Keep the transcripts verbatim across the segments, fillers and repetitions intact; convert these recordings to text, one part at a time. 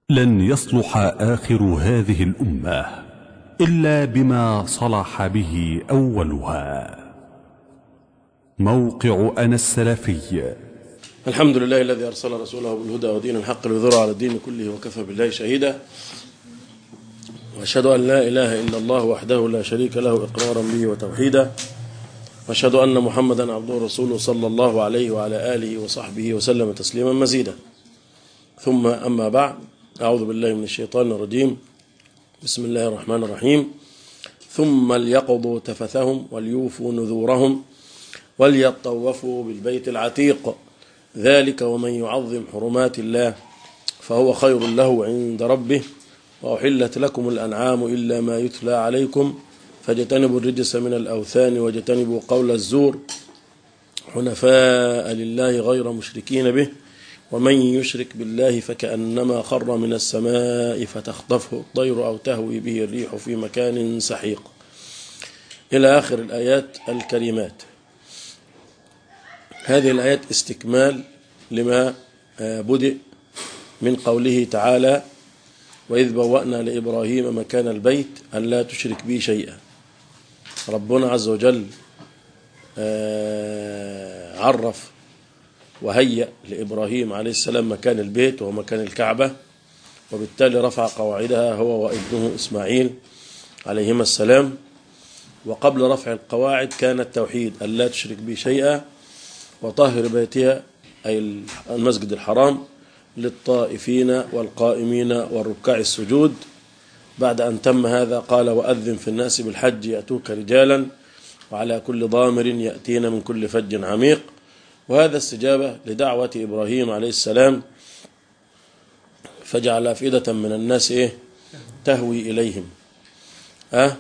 لن يصلح آخر هذه الأمة إلا بما صلح به أولها. موقع أنا السلفي. الحمد لله الذي أرسل رسوله بالهدى ودين الحق ليظهره على الدين كله وكفى بالله شهيدا، وأشهد أن لا إله إلا الله وحده لا شريك له إقرارا به وتوحيدا، وأشهد أن محمدا عبده ورسوله صلى الله عليه وعلى آله وصحبه وسلم تسليما مزيدا. ثم أما بعد، أعوذ بالله من الشيطان الرجيم. بسم الله الرحمن الرحيم. ثم ليقضوا تفثهم وليوفوا نذورهم وليطوفوا بالبيت العتيق، ذلك ومن يعظم حرمات الله فهو خير له عند ربه، وأحلت لكم الأنعام إلا ما يتلى عليكم فاجتنبوا الرجس من الأوثان واجتنبوا قول الزور حنفاء لله غير مشركين به، ومن يشرك بالله فكأنما خر من السماء فتخطفه الطير أو تهوي به الريح في مكان سحيق، إلى آخر الآيات الكريمات. هذه الآيات استكمال لما بدأ من قوله تعالى: وإذ بوأنا لإبراهيم مكان البيت أن لا تشرك بي شيئا. ربنا عز وجل عرف وهيأ لإبراهيم عليه السلام مكان البيت وهو مكان الكعبة، وبالتالي رفع قواعدها هو وابنه إسماعيل عليهما السلام. وقبل رفع القواعد كان التوحيد أن لا تشرك بي شيئا، وطهر بيتها أي المسجد الحرام للطائفين والقائمين والركع السجود. بعد أن تم هذا قال: وأذن في الناس بالحج يأتوك رجالا وعلى كل ضامر يأتين من كل فج عميق. وهذا استجابة لدعوة إبراهيم عليه السلام، فجعل أفئدة من الناس إيه؟ تهوي إليهم أه؟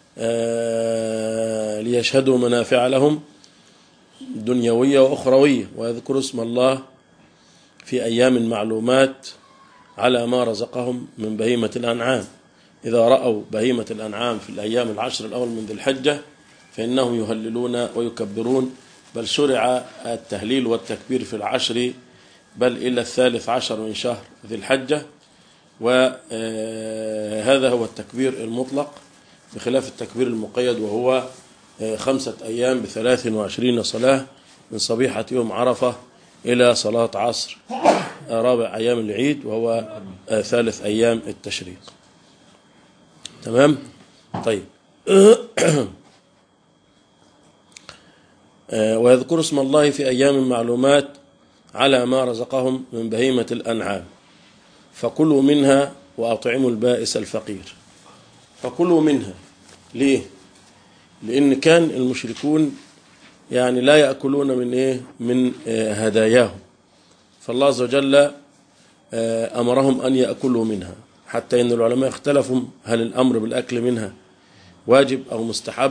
آه ليشهدوا منافع لهم دنيوية وأخروية، ويذكروا اسم الله في أيام معلومات على ما رزقهم من بهيمة الأنعام. إذا رأوا بهيمة الأنعام في الأيام العشر الأول من ذي الحجة فإنهم يهللون ويكبرون، بل شرع التهليل والتكبير في العشر بل إلى الثالث عشر من شهر ذي الحجة، وهذا هو التكبير المطلق بخلاف التكبير المقيد، وهو خمسة أيام بثلاث وعشرين صلاة من صبيحة يوم عرفة إلى صلاة عصر رابع أيام العيد، وهو ثالث أيام التشريق. تمام؟ طيب. ويذكر اسم الله في أيام معلومات على ما رزقهم من بهيمة الأنعام، فكلوا منها وأطعموا البائس الفقير. فكلوا منها ليه؟ لأن كان المشركون يعني لا يأكلون من إيه؟ من هداياهم، فالله عز وجل أمرهم أن يأكلوا منها، حتى إن العلماء اختلفوا هل الأمر بالأكل منها واجب أو مستحب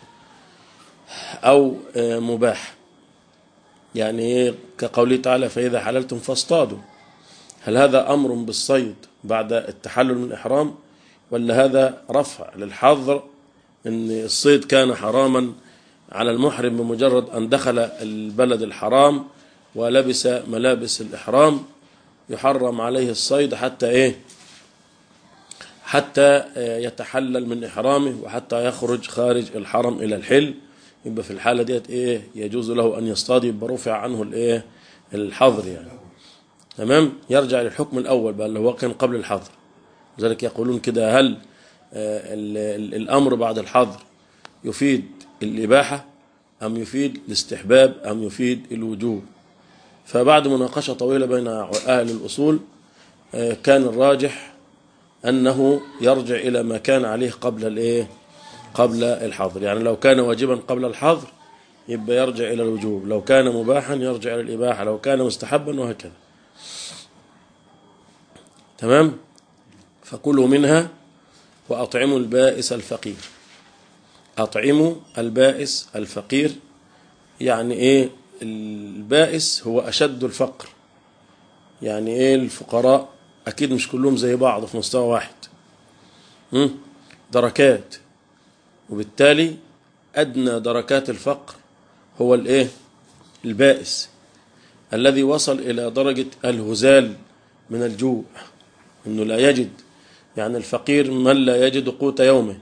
أو مباح. يعني كقوله تعالى: فإذا حللتم فاصطادوا، هل هذا أمر بالصيد بعد التحلل من الإحرام، ولا هذا رفع للحظر إن الصيد كان حراما على المحرم بمجرد أن دخل البلد الحرام ولبس ملابس الإحرام يحرم عليه الصيد حتى إيه؟ حتى يتحلل من إحرامه وحتى يخرج خارج الحرم إلى الحل. يبقى في الحالة ديت إيه؟ يجوز له أن يصطاد، يبقى رفع عنه الإيه؟ الحظر يعني. تمام؟ يرجع للحكم الأول بقى اللي هو كان قبل الحظر. لذلك يقولون كده: هل الأمر بعد الحظر يفيد الإباحة أم يفيد الاستحباب أم يفيد الوجوب؟ فبعد مناقشة طويلة بين أهل الأصول كان الراجح أنه يرجع إلى ما كان عليه قبل الإيه؟ قبل الحظر. يعني لو كان واجبا قبل الحظر يبقى يرجع إلى الوجوب، لو كان مباحا يرجع إلى الإباحة، لو كان مستحبا، وهكذا. تمام؟ فكلوا منها وأطعموا البائس الفقير. أطعموا البائس الفقير يعني إيه؟ البائس هو أشد الفقر. يعني إيه؟ الفقراء أكيد مش كلهم زي بعض في مستوى واحد، دركات، وبالتالي أدنى دركات الفقر هو الإيه؟ البائس الذي وصل إلى درجة الهزال من الجوع، إنه لا يجد، يعني الفقير من لا يجد قوت يومه،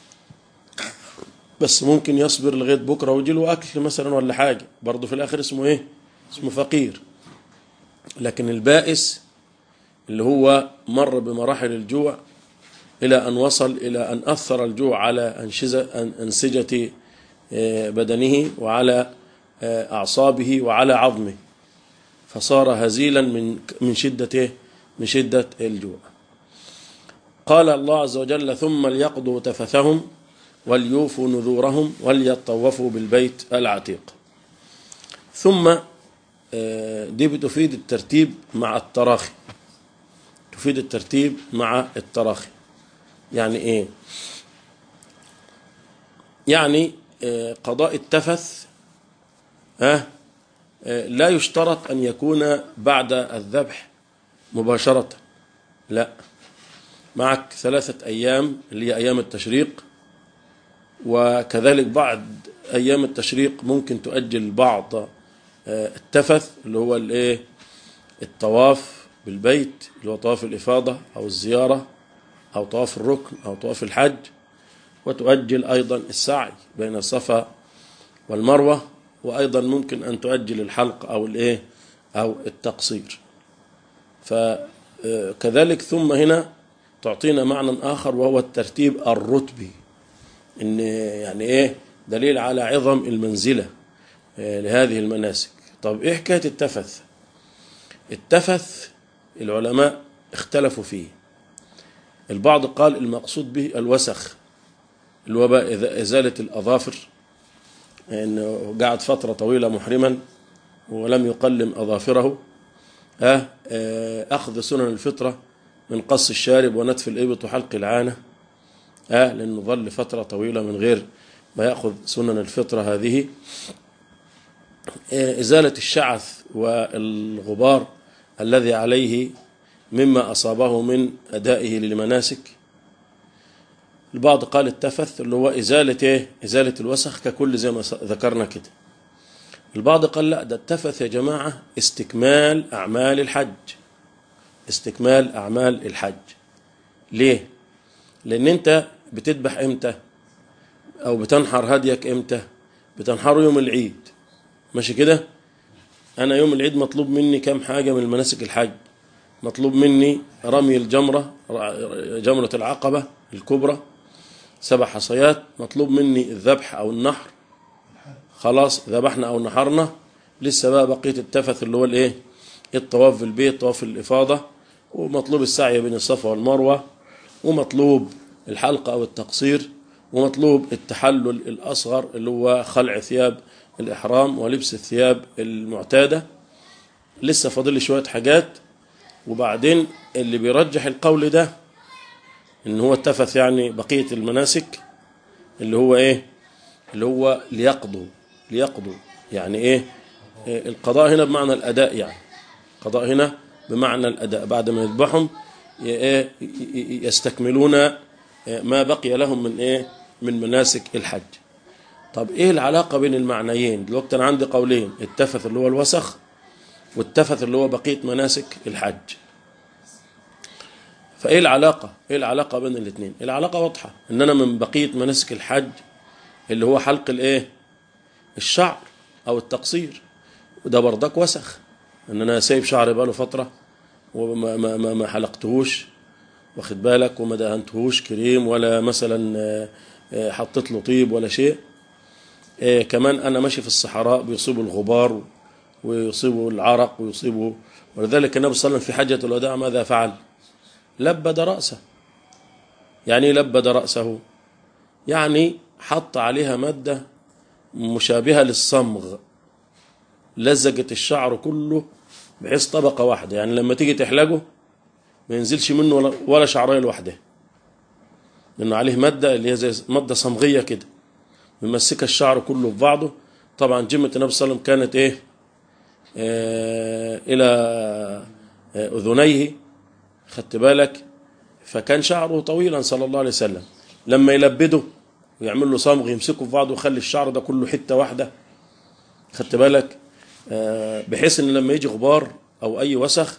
بس ممكن يصبر لغاية بكرة ويجي له أكل مثلا ولا حاجة، برضه في الآخر اسمه إيه؟ اسمه فقير. لكن البائس اللي هو مر بمراحل الجوع إلى أن وصل إلى أن أثر الجوع على أنسجة بدنه وعلى أعصابه وعلى عظمه، فصار هزيلا من من شدة من شدة الجوع. قال الله عز وجل: ثم ليقضوا تفثهم وليوفوا نذورهم وليطوفوا بالبيت العتيق. ثم دي بتفيد الترتيب مع التراخي، تفيد الترتيب مع التراخي. يعني ايه؟ يعني قضاء التفث ها لا يشترط أن يكون بعد الذبح مباشرة، لا، معك ثلاثة أيام اللي هي أيام التشريق، وكذلك بعد أيام التشريق ممكن تؤجل بعض التفث اللي هو الايه الطواف بالبيت اللي هو طواف الإفاضة أو الزيارة أو طواف الركن أو طواف الحج، وتؤجل أيضا السعي بين الصفا والمروة، وأيضا ممكن أن تؤجل الحلق أو الايه أو التقصير. فكذلك ثم هنا تعطينا معنى آخر وهو الترتيب الرتبي، إن يعني إيه دليل على عظم المنزلة لهذه المناسك. طب إيه حكاية التفث؟ التفث العلماء اختلفوا فيه. البعض قال المقصود به الوسخ اللي هو بقى إزالة الأظافر، إنه قعد فترة طويلة محرما ولم يقلم أظافره، أخذ سنن الفطرة من قص الشارب ونتف الإبط وحلق العانة، آه لأنه ظل فترة طويلة من غير ما يأخذ سنن الفطرة هذه. آه إزالة الشعث والغبار الذي عليه مما أصابه من أدائه للمناسك. البعض قال التفث اللي هو إزالة إيه؟ إزالة الوسخ ككل زي ما ذكرنا كده. البعض قال لا، ده التفث يا جماعة استكمال أعمال الحج، استكمال أعمال الحج. ليه؟ لأن أنت بتذبح إمتى أو بتنحر هديك إمتى؟ بتنحره يوم العيد، ماشي كده؟ أنا يوم العيد مطلوب مني كم حاجة من المناسك الحج. مطلوب مني رمي الجمرة، جمرة العقبة الكبرى سبع حصيات، مطلوب مني الذبح أو النحر، خلاص ذبحنا أو نحرنا، لسه بقى بقية التفث اللي هو الإيه؟ الطواف في البيت، طواف الإفاضة، ومطلوب السعي بين الصفا والمروة، ومطلوب الحلقة أو التقصير، ومطلوب التحلل الأصغر اللي هو خلع ثياب الإحرام ولبس الثياب المعتادة. لسه فاضل شوية حاجات. وبعدين اللي بيرجح القول ده إن هو التفث يعني بقية المناسك اللي هو إيه؟ اللي هو ليقضوا ليقضوا يعني إيه؟ القضاء هنا بمعنى الأداء، يعني قضاء هنا بمعنى الأداء، بعد ما يذبحهم يستكملون ما بقي لهم من إيه؟ من مناسك الحج. طب إيه العلاقة بين المعنيين؟ دلوقتي أنا عندي قولين، التفث اللي هو الوسخ والتفث اللي هو بقية مناسك الحج. فإيه العلاقة؟ إيه العلاقة بين الاثنين؟ العلاقة واضحة، إن أنا من بقية مناسك الحج اللي هو حلق الإيه؟ الشعر أو التقصير، وده بردك وسخ، إن أنا سايب شعري بقاله فترة وما ما ما ما حلقتهوش، واخد بالك، وما دهنتهوش كريم ولا مثلا حطيت له طيب ولا شيء. كمان أنا ماشي في الصحراء بيصيبوا الغبار ويصيبوا العرق ويصيبوا، ولذلك النبي صلى الله عليه وسلم في حجة الوداع ماذا فعل؟ لبد رأسه. يعني لبد رأسه يعني حط عليها مادة مشابهة للصمغ، لزقت الشعر كله بحيث طبقة واحدة، يعني لما تيجي تحلقه ما ينزلش منه ولا, ولا شعرية لوحده، لأنه عليه مادة اللي هي زي مادة صمغية كده ممسكة الشعر كله في بعضه. طبعا جمة النبي صلى الله عليه وسلم كانت إيه؟ آه إلى آه أذنيه، خدت بالك، فكان شعره طويلا صلى الله عليه وسلم. لما يلبده ويعمل له صمغ يمسكه في بعضه ويخلي الشعر ده كله حتة واحدة، خدت بالك، آه بحيث ان لما يجي غبار او اي وسخ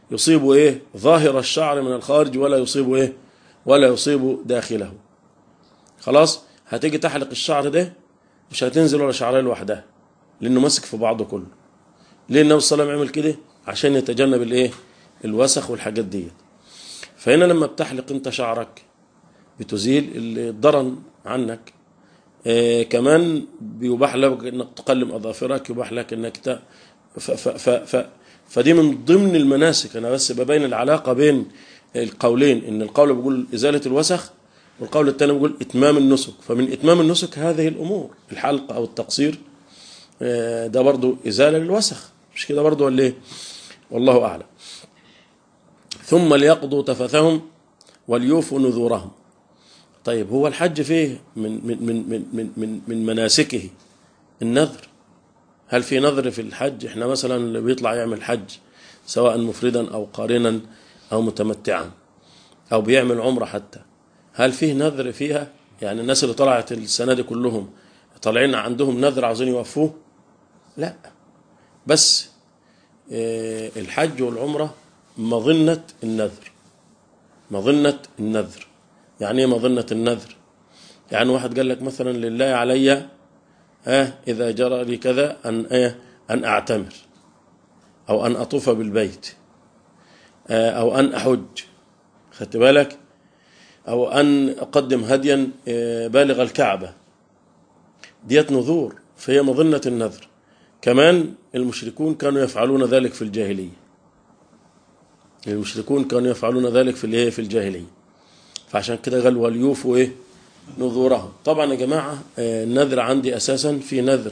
يصيب ايه ظاهر الشعر من الخارج ولا يصيب ايه ولا يصيب داخله. خلاص هتيجي تحلق الشعر ده مش هتنزل ولا شعرين لوحدها لانه ماسك في بعضه كله. ليه النبي صلى الله عليه وسلم عمل كده؟ عشان يتجنب الايه الوسخ والحاجات ديت. فهنا لما بتحلق انت شعرك بتزيل الضرن عنك. آه كمان بيباح لك انك تقلم اظافرك، يباح لك انك ت... ف... ف... ف... ف... فدي من ضمن المناسك. انا بس ببين العلاقه بين القولين، ان القول بيقول ازاله الوسخ والقول الثاني بيقول اتمام النسك. فمن اتمام النسك هذه الامور، الحلق او التقصير آه ده برضو ازاله للوسخ، مش كده برضو ولا ايه؟ والله اعلم. ثم ليقضوا تفثهم وليوفوا نذورهم. طيب هو الحج فيه من من من من من من, من مناسكه النذر؟ هل في نذر في الحج؟ احنا مثلا اللي بيطلع يعمل حج سواء مفردا او قارنا او متمتعا او بيعمل عمره حتى، هل فيه نذر فيها؟ يعني الناس اللي طلعت السنه دي كلهم طالعين عندهم نذر عاوزين يوفوه؟ لا، بس الحج والعمره مظنه النذر. مظنه النذر يعني ايه مظنه النذر؟ يعني واحد قال لك مثلا لله علي ها اذا جرى لي كذا ان ايه ان اعتمر او ان اطوف بالبيت او ان احج، خدت بالك، او ان اقدم هديا بالغ الكعبه، ديت نذور فهي مظنه النذر. كمان المشركون كانوا يفعلون ذلك في الجاهليه. المشركون كانوا يفعلون ذلك في الايه في الجاهليه. فعشان كده قال وليوفوا ايه نذورهم. طبعا يا جماعه النذر عندي اساسا في نذر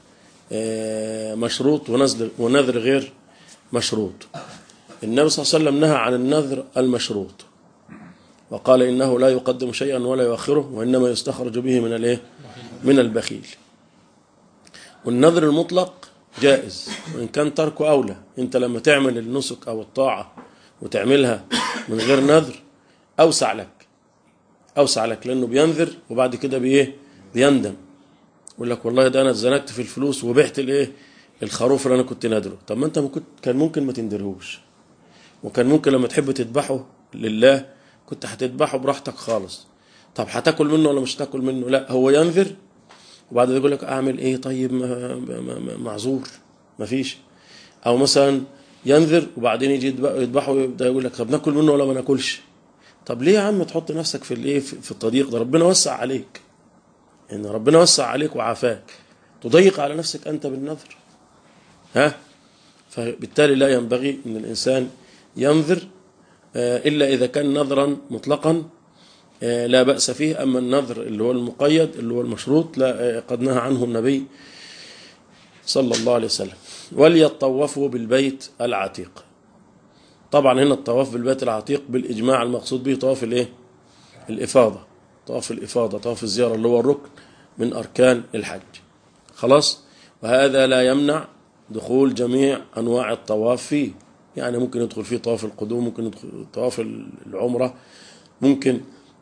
مشروط ونذر ونذر غير مشروط. النبي صلى الله عليه وسلم نهى عن النذر المشروط وقال انه لا يقدم شيئا ولا يؤخره وانما يستخرج به من الايه من البخيل. والنذر المطلق جائز وان كان تركه اولى. انت لما تعمل النسك او الطاعه وتعملها من غير نذر اوسع لك اوسع لك لانه بينذر وبعد كده بايه بيندم، يقول لك والله ده انا اتزنقت في الفلوس وبعت الايه الخروف اللي انا كنت نادره. طب ما انت كنت كان ممكن ما تندرهوش، وكان ممكن لما تحب تذبحه لله كنت هتذبحه براحتك خالص. طب هتاكل منه ولا مش تاكل منه؟ لا، هو ينذر وبعد كده يقول لك اعمل ايه طيب معذور مفيش. او مثلا ينذر وبعدين يجي يذبحه ويبدا يقول لك طب ناكل منه ولا ما ناكلش. طب ليه يا عم تحط نفسك في الايه في التضييق ده؟ ربنا وسع عليك، ان ربنا وسع عليك وعافاك، تضيق على نفسك انت بالنذر؟ ها؟ فبالتالي لا ينبغي ان الانسان ينذر الا اذا كان نذرا مطلقا لا بأس فيه. اما النذر اللي هو المقيد اللي هو المشروط لا، قد نهى عنه النبي صلى الله عليه وسلم. وليطوفوا بالبيت العتيق. طبعا هنا الطواف بالبيت العتيق بالاجماع المقصود به طواف الايه الافاضه، طواف الافاضه، طواف الزياره اللي هو الركن من اركان الحج. خلاص. وهذا لا يمنع دخول جميع انواع الطواف فيه. يعني ممكن يدخل فيه طواف القدوم، ممكن يدخل طواف العمره، ممكن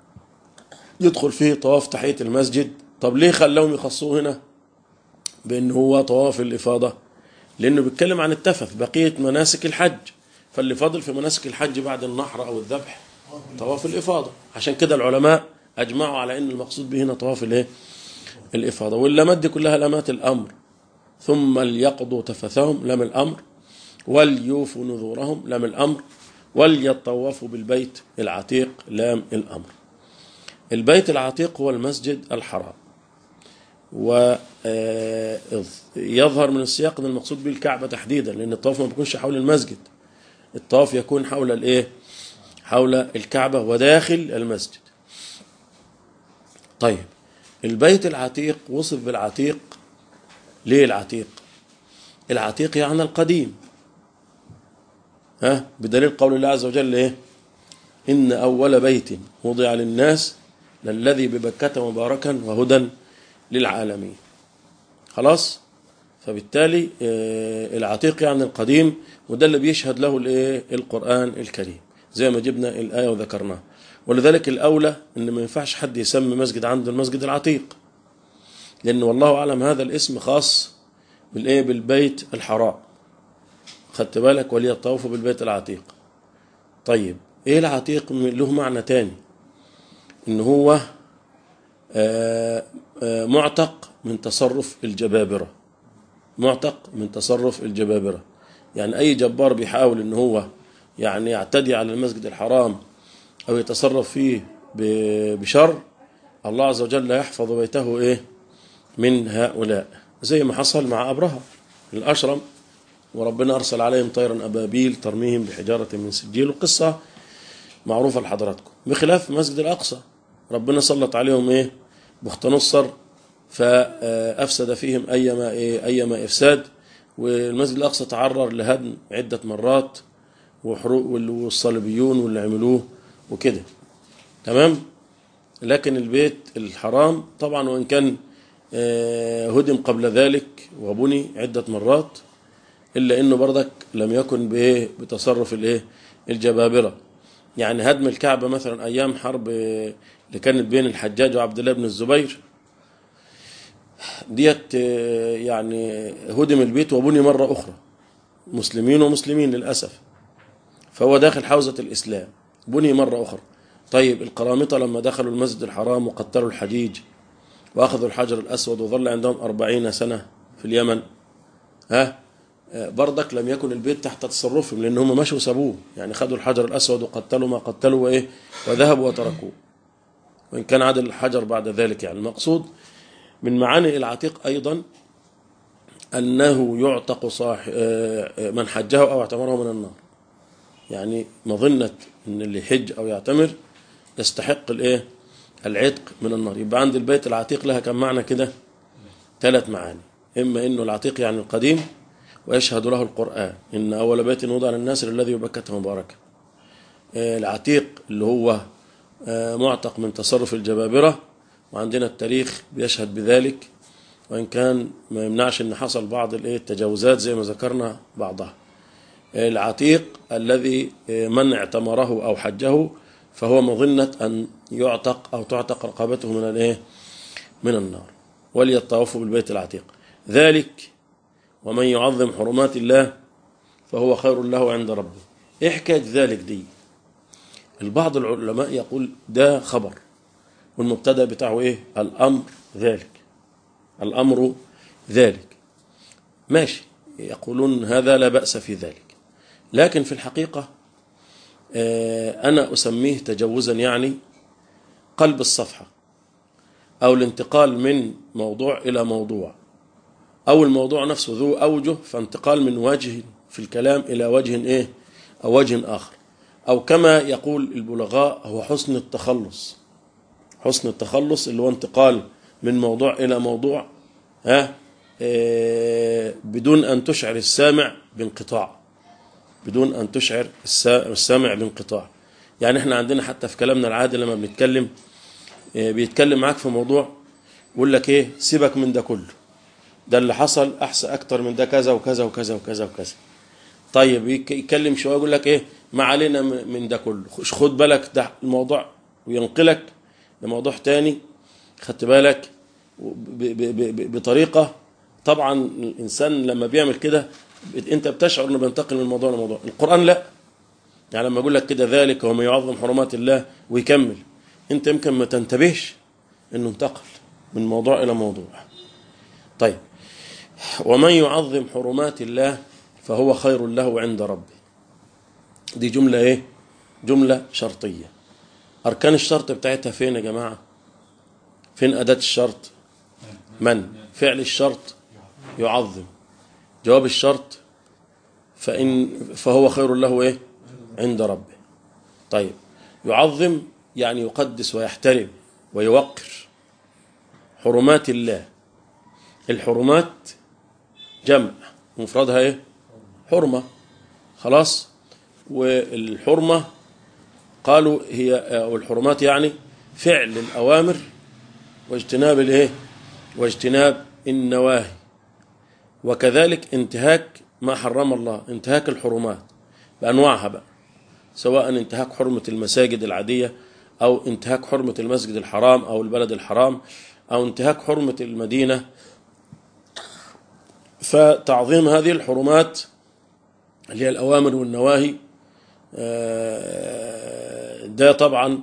يدخل فيه طواف تحية المسجد. طب ليه خلوهم يخصوه هنا بأنه هو طواف الإفاضة؟ لأنه بيتكلم عن التفث بقية مناسك الحج، فاللي فاضل في مناسك الحج بعد النحر أو الذبح طواف الإفاضة. عشان كده العلماء أجمعوا على أن المقصود به هنا طواف الايه الإفاضة. واللامات دي كلها لامات الأمر. ثم ليقضوا تفثهم لام الأمر، وليوفوا نذورهم لام الأمر، وليطوفوا بالبيت العتيق لام الأمر. البيت العتيق هو المسجد الحرام، ويظهر من السياق ان المقصود به الكعبة تحديدا، لأن الطواف ما بيكونش حول المسجد، الطواف يكون حول الايه حول الكعبة وداخل المسجد. طيب البيت العتيق وصف بالعتيق ليه؟ العتيق العتيق يعني القديم، ها بدليل قول الله عز وجل ايه إن أول بيت وضع للناس للذي ببكة مباركا وهدى للعالمين. خلاص. فبالتالي العتيق يعني القديم، وده اللي بيشهد له الايه القرآن الكريم زي ما جبنا الآية وذكرناها. ولذلك الأولى إن ما ينفعش حد يسمي مسجد عنده المسجد العتيق، لأن والله أعلم هذا الاسم خاص بالايه بالبيت الحرام. خدت بالك؟ وليطوفوا بالبيت العتيق. طيب ايه العتيق؟ له معنى تاني، ان هو آآ آآ معتق من تصرف الجبابرة، معتق من تصرف الجبابرة. يعني اي جبار بيحاول ان هو يعني يعتدي على المسجد الحرام او يتصرف فيه بشر، الله عز وجل يحفظ بيته ايه من هؤلاء، زي ما حصل مع أبرهة الأشرم، وربنا أرسل عليهم طيرا أبابيل ترميهم بحجارة من سجيل، القصة معروفة لحضراتكم. بخلاف مسجد الأقصى ربنا سلط عليهم ايه بخت نصر، فأفسد فيهم أيما إيه أيما إفساد، والمسجد الأقصى تعرض لهدم عدة مرات وحروق، والصليبيون واللي عملوه وكده، تمام. لكن البيت الحرام طبعا وإن كان هدم قبل ذلك وبني عدة مرات، إلا إنه برضك لم يكن بتصرف الايه الجبابرة. يعني هدم الكعبة مثلا أيام حرب اللي كانت بين الحجاج وعبد الله بن الزبير ديت، يعني هدم البيت وبني مرة أخرى، مسلمين ومسلمين للأسف، فهو داخل حوزة الإسلام، بني مرة أخرى. طيب القرامطة لما دخلوا المسجد الحرام وقتلوا الحجيج وأخذوا الحجر الأسود وظل عندهم أربعين سنة في اليمن، ها برضك لم يكن البيت تحت تصرفهم، لأن هم مشوا سابوه، يعني خدوا الحجر الأسود وقتلوا ما قتلوا وإيه وذهبوا وتركوه، وإن كان عدل الحجر بعد ذلك. يعني المقصود من معاني العتيق أيضا أنه يعتق صاح من حجه أو اعتمره من النار. يعني مظنة أن اللي يحج أو يعتمر يستحق الإيه العتق من النار. يبقى عند البيت العتيق لها كم معنى كده؟ ثلاث معاني. إما إنه العتيق يعني القديم، ويشهد له القرآن إن أول بيت وضع للناس الذي ببكة مباركة. العتيق اللي هو معتق من تصرف الجبابرة، وعندنا التاريخ بيشهد بذلك، وإن كان ما يمنعش أن حصل بعض التجاوزات زي ما ذكرنا بعضها. العتيق الذي من اعتمره أو حجه فهو مظنة أن يعتق أو تعتق رقبته من الايه من النار، وليطوفوا بالبيت العتيق. ذلك ومن يعظم حرمات الله فهو خير له عند ربه. إيه حكاية ذلك دي؟ البعض العلماء يقول ده خبر، والمبتدا بتاعه إيه؟ الأمر ذلك، الأمر ذلك، ماشي، يقولون هذا لا بأس في ذلك. لكن في الحقيقة أنا أسميه تجوزا، يعني قلب الصفحة، أو الانتقال من موضوع إلى موضوع، أو الموضوع نفسه ذو أوجه، فانتقال من وجه في الكلام إلى وجه إيه أو وجه آخر، أو كما يقول البلغاء هو حسن التخلص. حسن التخلص اللي هو انتقال من موضوع إلى موضوع ها إيه بدون أن تشعر السامع بانقطاع، بدون أن تشعر السامع بانقطاع. يعني احنا عندنا حتى في كلامنا العادي لما بنتكلم إيه بيتكلم معاك في موضوع يقول لك ايه سيبك من ده كله، ده اللي حصل أحسن أكتر من ده كذا وكذا وكذا وكذا وكذا. طيب يتكلم شوية يقول لك ايه ما علينا من ده كله، خد بالك ده الموضوع، وينقلك لموضوع تاني، خدت بالك بطريقة. طبعا الإنسان لما بيعمل كده انت بتشعر انه بينتقل من موضوع لموضوع. القرآن لا، يعني لما يقول لك كده ذلك وما يعظم حرمات الله ويكمل، انت يمكن ما تنتبهش انه انتقل من موضوع الى موضوع. طيب ومن يعظم حرمات الله فهو خير له عند ربه، دي جملة ايه؟ جملة شرطية. اركان الشرط بتاعتها فين يا جماعة؟ فين أداة الشرط؟ من؟ فعل الشرط يعظم، جواب الشرط فإن فهو خير له إيه؟ عند ربه. طيب يعظم يعني يقدس ويحترم ويوقر حرمات الله. الحرمات جمع، مفردها إيه؟ حرمة، خلاص. والحرمة قالوا هي أو الحرمات يعني فعل الأوامر واجتناب الإيه؟ واجتناب النواهي، وكذلك انتهاك ما حرم الله، انتهاك الحرمات بأنواعها بقى، سواء انتهاك حرمة المساجد العادية، أو انتهاك حرمة المسجد الحرام أو البلد الحرام، أو انتهاك حرمة المدينة. فتعظيم هذه الحرمات اللي هي الأوامر والنواهي ده طبعا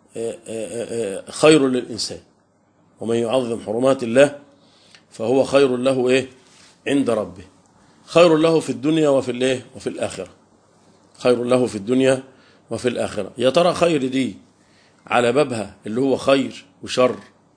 خير للإنسان، ومن يعظم حرمات الله فهو خير له إيه عند ربه، خير له في الدنيا وفي الإيه وفي الآخرة، خير له في الدنيا وفي الآخرة. يا ترى خير دي على بابها اللي هو خير وشر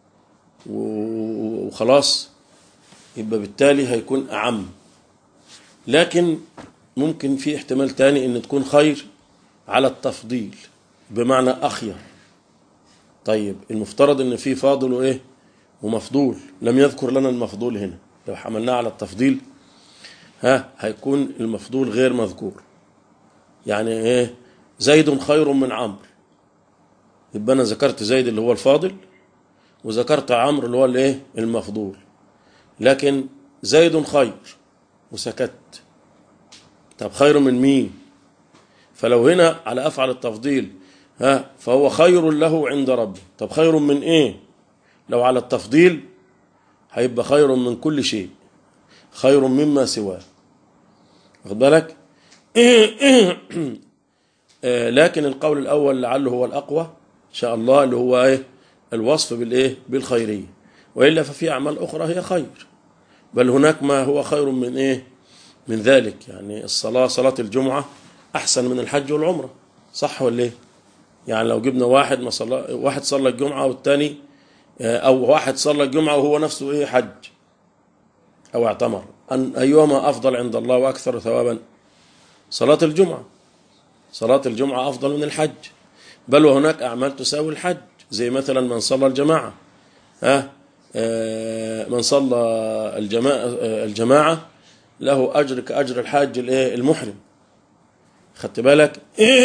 وخلاص، يبقى بالتالي هيكون أعم، لكن ممكن في احتمال تاني ان تكون خير على التفضيل بمعنى أخير. طيب المفترض ان في فاضل وايه ومفضول، لم يذكر لنا المفضول هنا، لو حملناه على التفضيل ها هيكون المفضول غير مذكور. يعني ايه زيد خير من عمرو، يبقى انا ذكرت زيد اللي هو الفاضل وذكرت عمرو اللي هو الايه المفضول، لكن زيد خير وسكت. طب خير من مين؟ فلو هنا على أفعل التفضيل ها فهو خير له عند ربه. طب خير من ايه؟ لو على التفضيل هيبقى خير من كل شيء، خير مما سواه، واخد بالك؟ لكن القول الأول لعله هو الأقوى إن شاء الله، اللي هو ايه الوصف بالايه بالخيرية، وإلا ففي أعمال أخرى هي خير، بل هناك ما هو خير من ايه من ذلك. يعني الصلاة صلاة الجمعة أحسن من الحج والعمرة، صح ولا ايه؟ يعني لو جبنا واحد ما صلى واحد صلى الجمعة والتاني، أو واحد صلى الجمعة وهو نفسه ايه حج أو اعتمر، أن أيهما أفضل عند الله وأكثر ثوابا؟ صلاة الجمعة، صلاة الجمعة أفضل من الحج، بل وهناك أعمال تساوي الحج، زي مثلا من صلى الجماعة ها من صلى الجماعة الجماعة له أجر كأجر الحاج المحرم، خدت بالك؟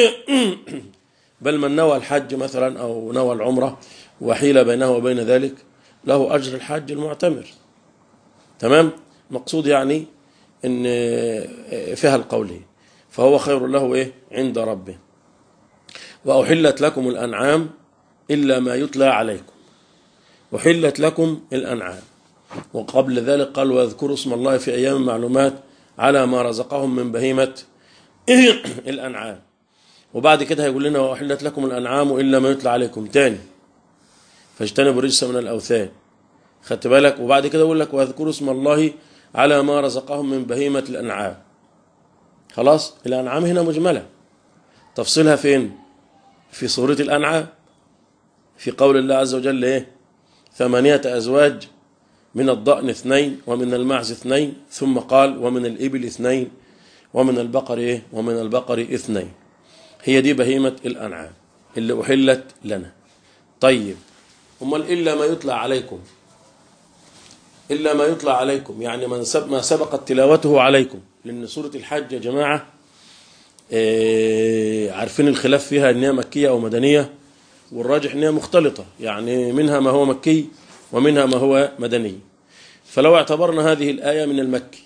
بل من نوى الحج مثلا أو نوى العمرة وحيل بينه وبين ذلك له أجر الحاج المعتمر. تمام؟ مقصود يعني إن فيها القولين، فهو خير له إيه عند ربه. وأحلت لكم الأنعام إلا ما يتلى عليكم، أحلت لكم الأنعام. وقبل ذلك قال واذكروا اسم الله في أيام معلومات على ما رزقهم من بهيمة الأنعام. وبعد كده هيقول لنا وأحلت لكم الأنعام إلا ما يتلى عليكم تاني فاجتنبوا الرجس من الأوثان، خدت بالك؟ وبعد كده يقول لك واذكروا اسم الله على ما رزقهم من بهيمة الأنعام. خلاص الأنعام هنا مجملة، تفصيلها فين؟ في سورة الأنعام، في قول الله عز وجل إيه ثمانية أزواج من الضأن اثنين ومن المعز اثنين، ثم قال ومن الإبل اثنين ومن البقر إيه ومن البقر اثنين. هي دي بهيمة الأنعام اللي أحلت لنا. طيب أمال إلا ما يطلع عليكم، إلا ما يطلع عليكم يعني من سب ما سبقت تلاوته عليكم، لأن سورة الحج يا جماعة إيه عارفين الخلاف فيها إنها مكية أو مدنية، والراجح إنها مختلطة، يعني منها ما هو مكي ومنها ما هو مدني. فلو اعتبرنا هذه الآية من المكي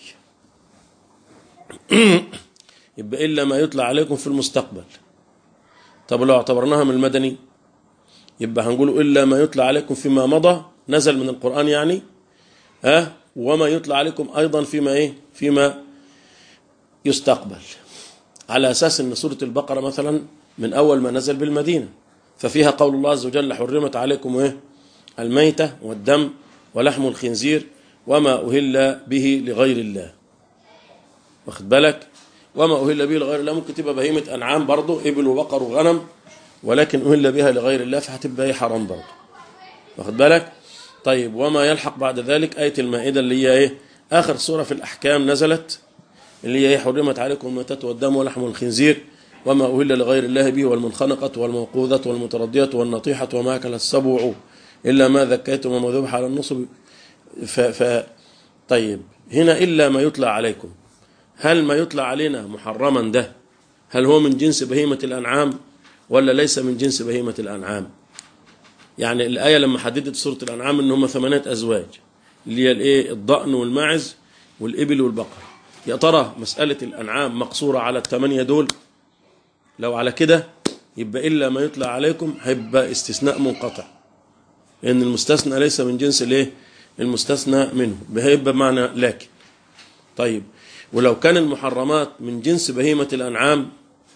يبقى إلا ما يطلع عليكم في المستقبل. طب لو اعتبرناها من المدني يبقى هنقول إلا ما يطلع عليكم فيما مضى نزل من القرآن يعني ها، وما يطلع عليكم أيضا فيما إيه فيما يستقبل، على أساس أن سورة البقرة مثلا من أول ما نزل بالمدينة، ففيها قول الله عز وجل حرمت عليكم إيه الميتة والدم ولحم الخنزير وما أهل به لغير الله، واخد بالك؟ وما أهل به لغير الله ممكن تبقى بهيمة أنعام برضو، إبل وبقر وغنم، ولكن أهل بها لغير الله فهتبقى حرام برضو، واخد بالك؟ طيب وما يلحق بعد ذلك آية المائدة اللي هي إيه آخر سورة في الأحكام نزلت، اللي هي إيه حرمت عليكم الميتة والدم ولحم الخنزير وما أهل لغير الله به والمنخنقة والموقوذة والمتردية والنطيحة وما أكل السبع إلا ما ذكيتم وما ذبح على النصب. ف... ف... طيب هنا إلا ما يطلع عليكم، هل ما يطلع علينا محرما ده هل هو من جنس بهيمة الأنعام ولا ليس من جنس بهيمة الأنعام؟ يعني الآية لما حددت سورة الأنعام إن هم ثمانية أزواج اللي هي الإيه الضأن والماعز والإبل والبقر، يا ترى مسألة الأنعام مقصورة على الثمانية دول؟ لو على كده يبقى إلا ما يطلع عليكم هيبقى استثناء منقطع، لأن المستثنى ليس من جنس الإيه المستثنى منه، هيبقى بمعنى لكن. طيب ولو كان المحرمات من جنس بهيمة الأنعام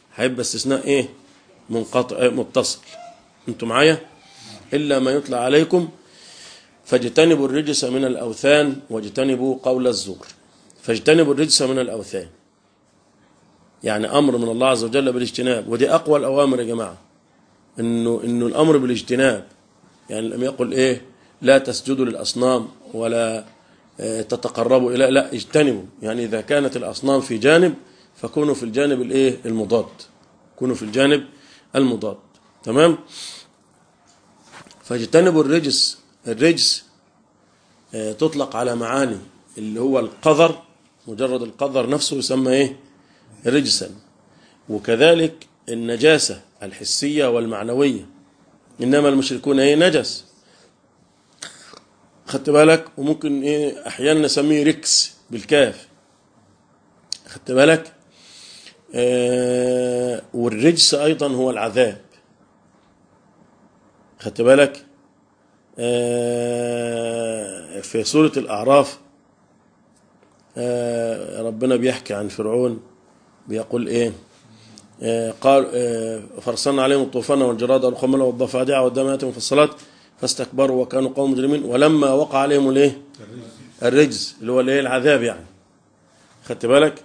هيبقى استثناء ايه منقطع متصل. انتوا معايا؟ الا ما يطلع عليكم فاجتنبوا الرجس من الاوثان واجتنبوا قول الزور. فاجتنبوا الرجس من الاوثان يعني امر من الله عز وجل بالاجتناب، ودي اقوى الاوامر يا جماعه، انه انه الامر بالاجتناب. يعني لم يقل ايه لا تسجدوا للاصنام ولا تتقربوا الى، لا اجتنبوا، يعني اذا كانت الاصنام في جانب فكونوا في الجانب الايه المضاد، كونوا في الجانب المضاد. تمام. فاجتنبوا الرجس. الرجس تطلق على معاني، اللي هو القذر، مجرد القذر نفسه يسمى ايه رجسا، وكذلك النجاسة الحسية والمعنوية، إنما المشركون ايه نجس، خدت بالك؟ وممكن ايه احيانا نسميه ركس بالكاف، خدت بالك؟ آه والرجس ايضا هو العذاب، خدت بالك؟ آه في سورة الأعراف آه ربنا بيحكي عن فرعون، بيقول ايه آه قال آه فرسلنا عليهم الطوفان والجراد والقمل والضفادع والدم آيات مفصلات فاستكبروا وكانوا قوم مجرمين ولما وقع عليهم الايه الرجز اللي هو الايه العذاب يعني، خدت بالك؟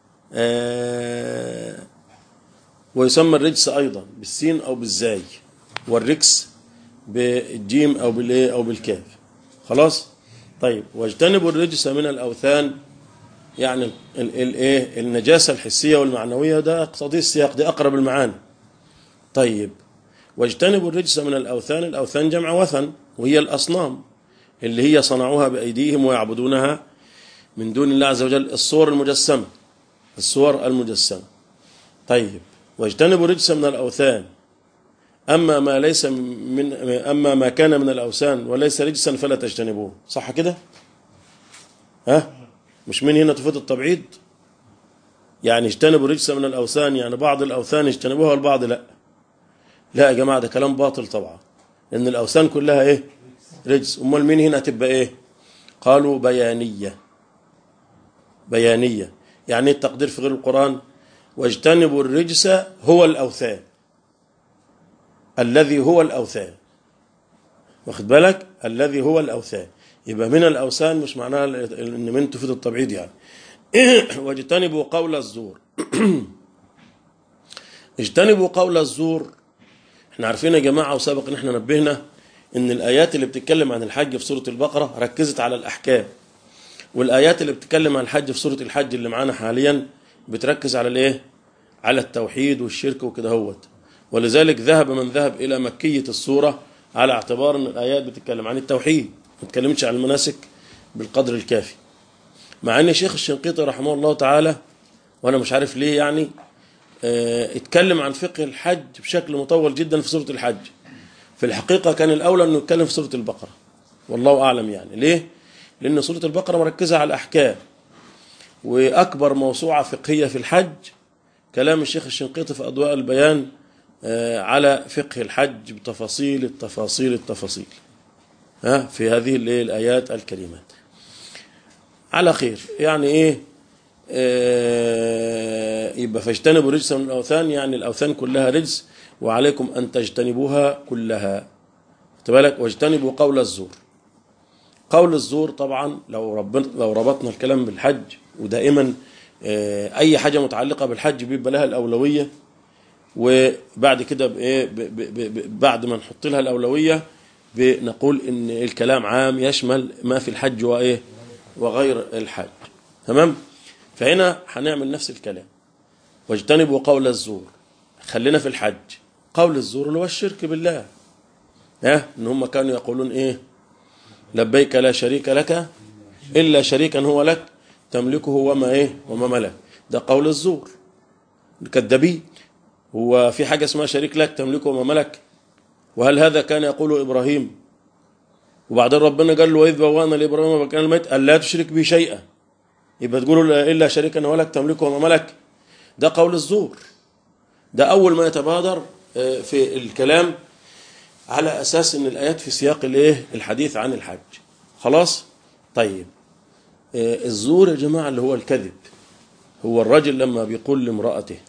آه ويسمى الرجس ايضا بالسين او بالزاي، والركس بالجيم او بالايه او بالكاف. خلاص. طيب واجتنبوا الرجس من الاوثان، يعني الايه النجاسه الحسيه والمعنويه، ده اقتضي السياق، دي اقرب المعاني. طيب واجتنبوا الرجس من الاوثان، الاوثان جمع وثن وهي الاصنام اللي هي صنعوها بايديهم ويعبدونها من دون الله عز وجل، الصور المجسمه، الصور المجسمه. طيب واجتنبوا الرجس من الاوثان، اما ما ليس من اما ما كان من الاوثان وليس رجسا فلا تجتنبوه، صح كده؟ ها مش من هنا تفيد التبعيض؟ يعني اجتنبوا الرجس من الاوثان يعني بعض الاوثان اجتنبوها والبعض لا. لا يا جماعه ده كلام باطل طبعا، لان الاوثان كلها ايه رجس. امال مين هنا تبقى ايه؟ قالوا بيانيه. بيانيه يعني التقدير في غير القرآن واجتنبوا الرجس هو الاوثان، الذي هو الاوثان، واخد بالك؟ الذي هو الاوثان، يبقى من الاوثان مش معناها ان من تفيد التبعيض يعني. واجتنبوا قول الزور. اجتنبوا قول الزور. احنا عارفين يا جماعه وسابق ان احنا نبهنا ان الايات اللي بتتكلم عن الحج في سوره البقره ركزت على الاحكام، والايات اللي بتتكلم عن الحج في سوره الحج اللي معانا حاليا بتركز على الايه؟ على التوحيد والشرك وكده هوت. ولذلك ذهب من ذهب الى مكيه السوره على اعتبار ان الايات بتتكلم عن التوحيد، ما بتتكلمش عن المناسك بالقدر الكافي. مع ان الشيخ الشنقيطي رحمه الله تعالى، وانا مش عارف ليه يعني، اه اتكلم عن فقه الحج بشكل مطول جدا في سوره الحج. في الحقيقه كان الاولى انه يتكلم في سوره البقره، والله اعلم يعني ليه؟ لان سوره البقره مركزه على الاحكام، واكبر موسوعه فقهيه في الحج كلام الشيخ الشنقيطي في اضواء البيان اه على فقه الحج بتفاصيل التفاصيل التفاصيل ها في هذه الايات الكريمات. على خير يعني ايه آه يبقى فاجتنبوا رجس من الاوثان، يعني الاوثان كلها رجس وعليكم ان تجتنبوها كلها. خد بالك؟ واجتنبوا قول الزور. قول الزور طبعا لو ربنا لو ربطنا الكلام بالحج، ودائما آه اي حاجه متعلقه بالحج بيبقى لها الاولويه، وبعد كده بايه بعد ما نحط لها الاولويه بنقول ان الكلام عام يشمل ما في الحج وايه وغير الحج. تمام؟ فهنا هنعمل نفس الكلام. واجتنبوا قول الزور، خلينا في الحج. قول الزور اللي هو الشرك بالله، ها ان هم كانوا يقولون ايه لبيك لا شريك لك الا شريكا هو لك تملكه وما ايه وما ملك، ده قول الزور. الكذابين، هو في حاجه اسمها شريك لك تملكه وما ملك؟ وهل هذا كان يقوله ابراهيم؟ وبعدين ربنا قال له واذ بوانا لابراهيم مكان الميت الا تشرك بي شيئا، يبقى تقولوا الا شريكا ولك تملكه وما ملك؟ ده قول الزور. ده اول ما يتبادر في الكلام على اساس ان الايات في سياق الايه الحديث عن الحج. خلاص. طيب الزور يا جماعه اللي هو الكذب، هو الرجل لما بيقول لامراته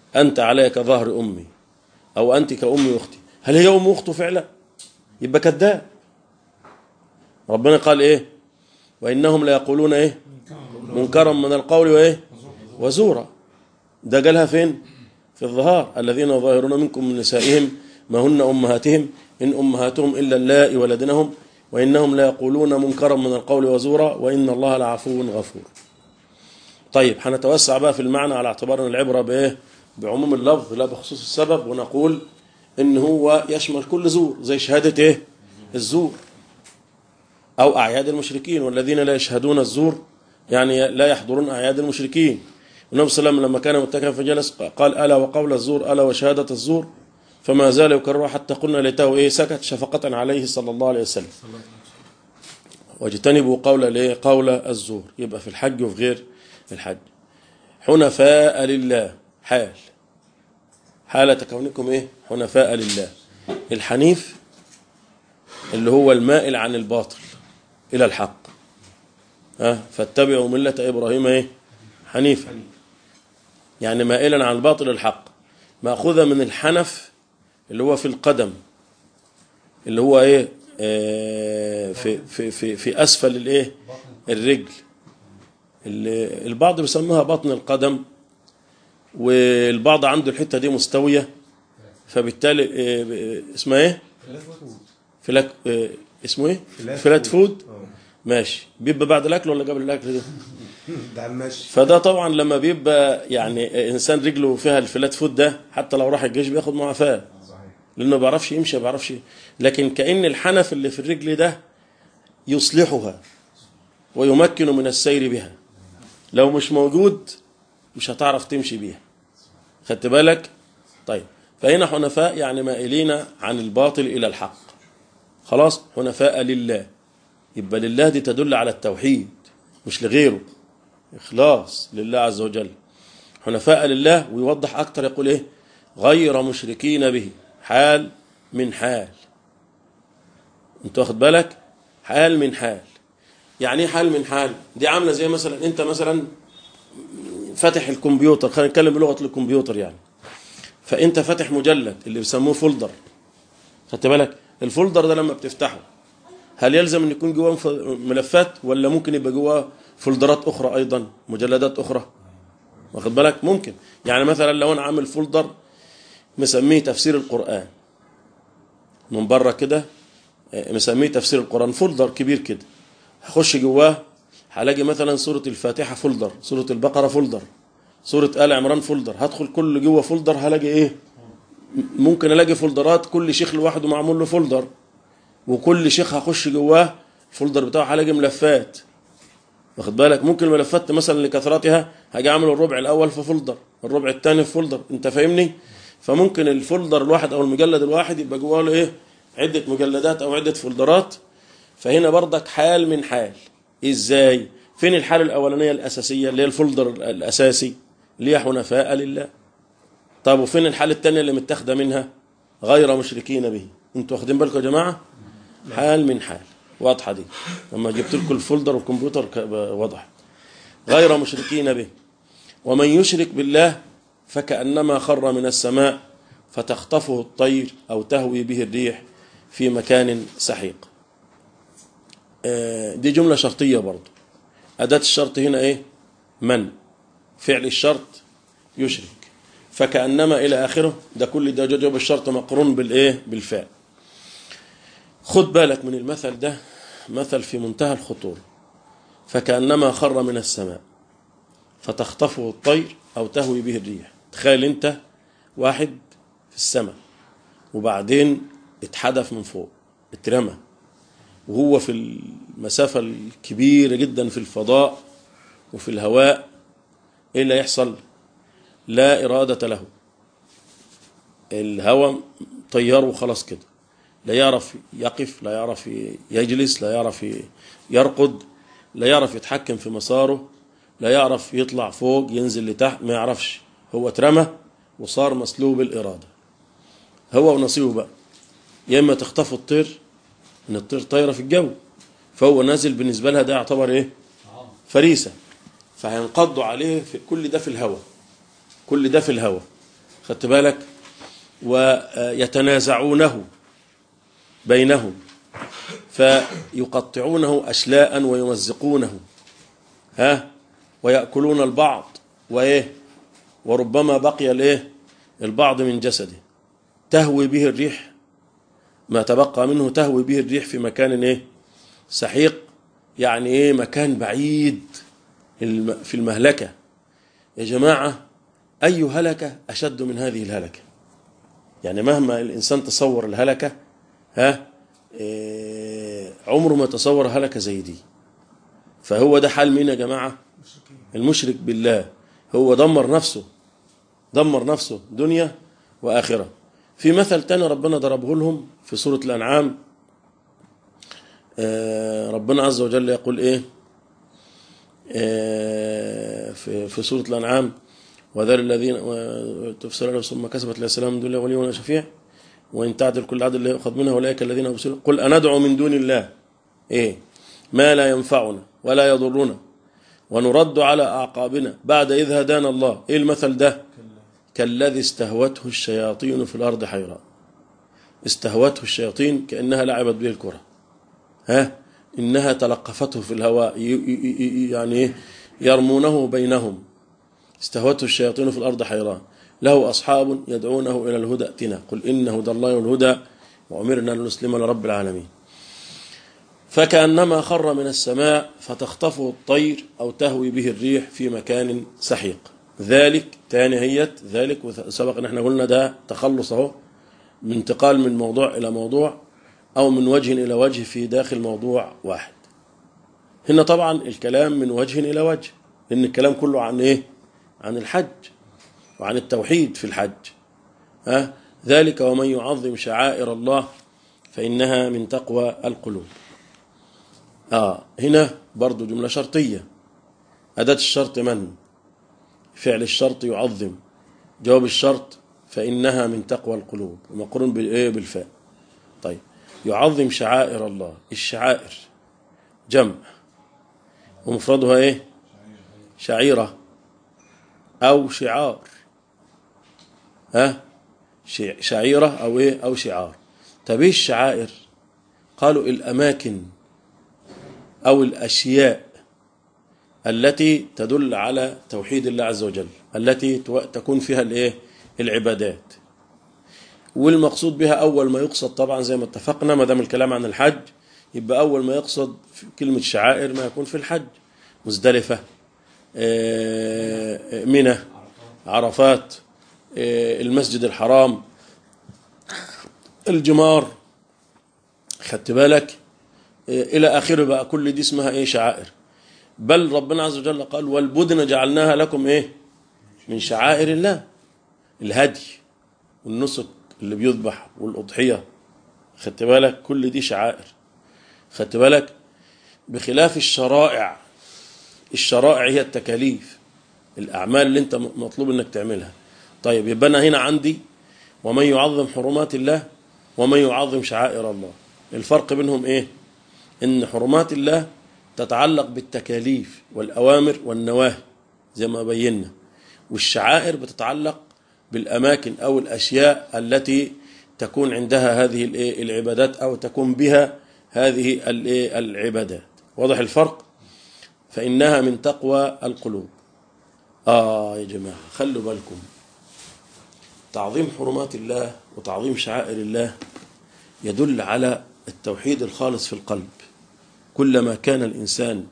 أنت علي كظهر أمي أو أنت كأمي أختي، هل هي أم أخته فعلا؟ يبقى كذاب. ربنا قال إيه؟ وإنهم لا يقولون إيه؟ منكرا من القول وإيه؟ وزورا. ده قالها فين؟ في الظهار، الذين يظاهرون منكم من نسائهم ما هن أمهاتهم إن أمهاتهم إلا اللائي ولدنهم وإنهم لا يقولون منكرا من القول وزورا وإن الله لعفو غفور. طيب هنتوسع بقى في المعنى على اعتبار ان العبرة بإيه؟ بعموم اللفظ لا بخصوص السبب، ونقول إن هو يشمل كل زور، زي شهادة إيه؟ الزور أو أعياد المشركين، والذين لا يشهدون الزور يعني لا يحضرون أعياد المشركين. النبي صلى الله عليه وسلم لما كان متكئا فجلس قال ألا وقول الزور ألا وشهادة الزور، فما زال يكررها حتى قلنا ليته إيه سكت شفقة عليه صلى الله عليه وسلم. واجتنبوا قول الايه؟ قول الزور. يبقى في الحج وفي غير الحج. حنفاء لله، حال حالة كونكم ايه؟ حنفاء لله. الحنيف اللي هو المائل عن الباطل الى الحق، ها فاتبعوا ملة ابراهيم ايه؟ حنيفا، يعني مائلا عن الباطل الحق، ماخوذه من الحنف اللي هو في القدم، اللي هو ايه؟ آه في في في في اسفل الايه؟ الرجل. البعض بيسموها بطن القدم، والبعض عنده الحته دي مستويه، فبالتالي آه اسمها ايه؟ فلات آه اسمه ايه؟ فلات فود. ماشي. بيبقى بعد الاكل ولا قبل الاكل ده؟ ده ماشي. فده طبعا لما بيبقى يعني انسان رجله فيها الفلات فود ده، حتى لو راح الجيش بياخد معافاه، لانه ما بيعرفش يمشي ما بيعرفش. لكن كأن الحنف اللي في الرجل ده يصلحها ويمكن من السير بها، لو مش موجود مش هتعرف تمشي بيها. خدت بالك؟ طيب، فهنا حنفاء يعني مائلين عن الباطل الى الحق. خلاص، حنفاء لله، يبقى لله دي تدل على التوحيد مش لغيره، إخلاص لله عز وجل. حنفاء لله. ويوضح أكتر يقول إيه؟ غير مشركين به، حال من حال. أنت واخد بالك؟ حال من حال. يعني إيه حال من حال؟ دي عاملة زي مثلا أنت مثلا فاتح الكمبيوتر، خلينا نتكلم بلغة الكمبيوتر يعني، فأنت فاتح مجلد اللي بيسموه فولدر. خدت بالك؟ الفولدر ده لما بتفتحه هل يلزم أن يكون جواه ملفات ولا ممكن يبقى جواه فولدرات أخرى أيضا، مجلدات أخرى؟ واخد بالك؟ ممكن. يعني مثلا لو أنا عامل فولدر مسميه تفسير القرآن من بره كده، مسميه تفسير القرآن، فولدر كبير كده، هخش جواه هلاقي مثلا سورة الفاتحة فولدر، سورة البقرة فولدر، سورة آل عمران فولدر. هدخل كل جوه فولدر هلاقي إيه؟ ممكن ألاقي فولدرات كل شيخ لوحده معمول له فولدر، وكل شيخ هخش جواه الفولدر بتاعه هلاقي ملفات. واخد بالك؟ ممكن الملفات مثلا لكثرتها هاجي اعمل الربع الاول في فولدر، الربع الثاني في فولدر. انت فاهمني؟ فممكن الفولدر الواحد او المجلد الواحد يبقى جواه له ايه؟ عده مجلدات او عده فولدرات. فهنا برضك حال من حال. ازاي؟ فين الحاله الاولانيه الاساسيه اللي هي الفولدر الاساسي اللي هي حنفاء لله؟ طب وفين الحاله الثانيه اللي متاخده منها؟ غير مشركين به. انتوا واخدين بالكم يا جماعه؟ حال من حال. واضحه دي؟ لما جبت لكم الفولدر والكمبيوتر واضح. غير مشركين به. ومن يشرك بالله فكأنما خر من السماء فتخطفه الطير أو تهوي به الريح في مكان سحيق. دي جملة شرطية برضو. أداة الشرط هنا إيه؟ من. فعل الشرط يشرك. فكأنما إلى آخره، ده كل ده جواب الشرط مقرون بالإيه؟ بالفعل. خد بالك من المثل ده، مثل في منتهى الخطورة. فكأنما خر من السماء فتخطفه الطير أو تهوي به الريح. تخيل أنت واحد في السماء وبعدين اتحدف من فوق، اترمى، وهو في المسافة الكبيرة جدا في الفضاء وفي الهواء. إيه اللي يحصل؟ لا إرادة له، الهواء طيره خلاص كده، لا يعرف يقف، لا يعرف يجلس، لا يعرف يرقد، لا يعرف يتحكم في مساره، لا يعرف يطلع فوق ينزل لتحت، ما يعرفش. هو اترمى وصار مسلوب الإرادة. هو ونصيبه بقى، يا إما تخطفه الطير، إن الطير طايرة في الجو، فهو نازل بالنسبة لها ده يعتبر إيه؟ فريسة، فهينقضوا عليه. في كل ده في الهواء، كل ده في الهواء. خدت بالك، ويتنازعونه بينهم فيقطعونه أشلاء ويمزقونه، ها، ويأكلون البعض وإيه، وربما بقي الإيه البعض من جسده تهوي به الريح، ما تبقى منه تهوي به الريح في مكان إيه سحيق، يعني إيه مكان بعيد في المهلكة. يا جماعة أي هلكة أشد من هذه الهلكة؟ يعني مهما الإنسان تصور الهلكة، ها إيه عمره ما تصور هلكة زي دي. فهو ده حال مين يا جماعة؟ المشرك بالله، هو دمر نفسه، دمر نفسه دنيا وآخرة. في مثل تاني ربنا ضربه لهم في سورة الأنعام، آه ربنا عز وجل يقول إيه آه في, في سورة الأنعام: وذر الذين تفسر له ثم كسبت لا سلام من دون الله ولي ولا شفيع وإن تعدل كل عدل لا يؤخذ منها أولئك الذين يبصرون قل أندعو من دون الله إيه ما لا ينفعنا ولا يضرنا ونرد على أعقابنا بعد إذ هدانا الله. إيه المثل ده؟ كالذي استهوته الشياطين في الأرض حيران. استهوته الشياطين كأنها لعبت به الكرة، ها إنها تلقفته في الهواء، يعني يرمونه بينهم. استهوته الشياطين في الأرض حيران له أصحاب يدعونه إلى الهدى ائتنا قل إن هدى الله الهدى وأمرنا لنسلم لرب العالمين. فكأنما خر من السماء فتخطفه الطير أو تهوي به الريح في مكان سحيق. ذلك تاني هيت ذلك، وسبق ان احنا قلنا ده تخلص اهو من انتقال من موضوع إلى موضوع أو من وجه إلى وجه في داخل موضوع واحد. هنا طبعا الكلام من وجه إلى وجه، لأن الكلام كله عن إيه؟ عن الحج وعن التوحيد في الحج. ها ذلك ومن يعظم شعائر الله فإنها من تقوى القلوب. آه هنا برضو جملة شرطية، أداة الشرط من؟ فعل الشرط يعظم، جواب الشرط فإنها من تقوى القلوب، ومقرون بالإيه بالفاء. طيب يعظم شعائر الله، الشعائر جمع ومفردها إيه؟ شعيرة أو شعار، ها شعيرة أو إيه أو شعار. طب إيه الشعائر؟ قالوا الأماكن أو الأشياء التي تدل على توحيد الله عز وجل، التي تكون فيها الإيه العبادات. والمقصود بها أول ما يقصد طبعا زي ما اتفقنا، ما دام الكلام عن الحج يبقى أول ما يقصد في كلمة شعائر ما يكون في الحج: مزدلفة، منى، عرفات، المسجد الحرام، الجمار، خدت بالك إلى آخره بقى. كل دي اسمها إيه شعائر. بل ربنا عز وجل قال: والبدن جعلناها لكم إيه من شعائر الله. الهدي والنسك اللي بيذبح والأضحية، خدت بالك كل دي شعائر، خدت بالك. بخلاف الشرائع، الشرائع هي التكاليف، الأعمال اللي انت مطلوب انك تعملها. طيب يبقى أنا هنا عندي ومن يعظم حرمات الله ومن يعظم شعائر الله. الفرق بينهم ايه؟ ان حرمات الله تتعلق بالتكاليف والأوامر والنواهي زي ما بينا، والشعائر بتتعلق بالأماكن أو الأشياء التي تكون عندها هذه العبادات أو تكون بها هذه العبادات. واضح الفرق؟ فإنها من تقوى القلوب. آه يا جماعة خلوا بالكم، تعظيم حرمات الله وتعظيم شعائر الله يدل على التوحيد الخالص في القلب. كلما كان الإنسان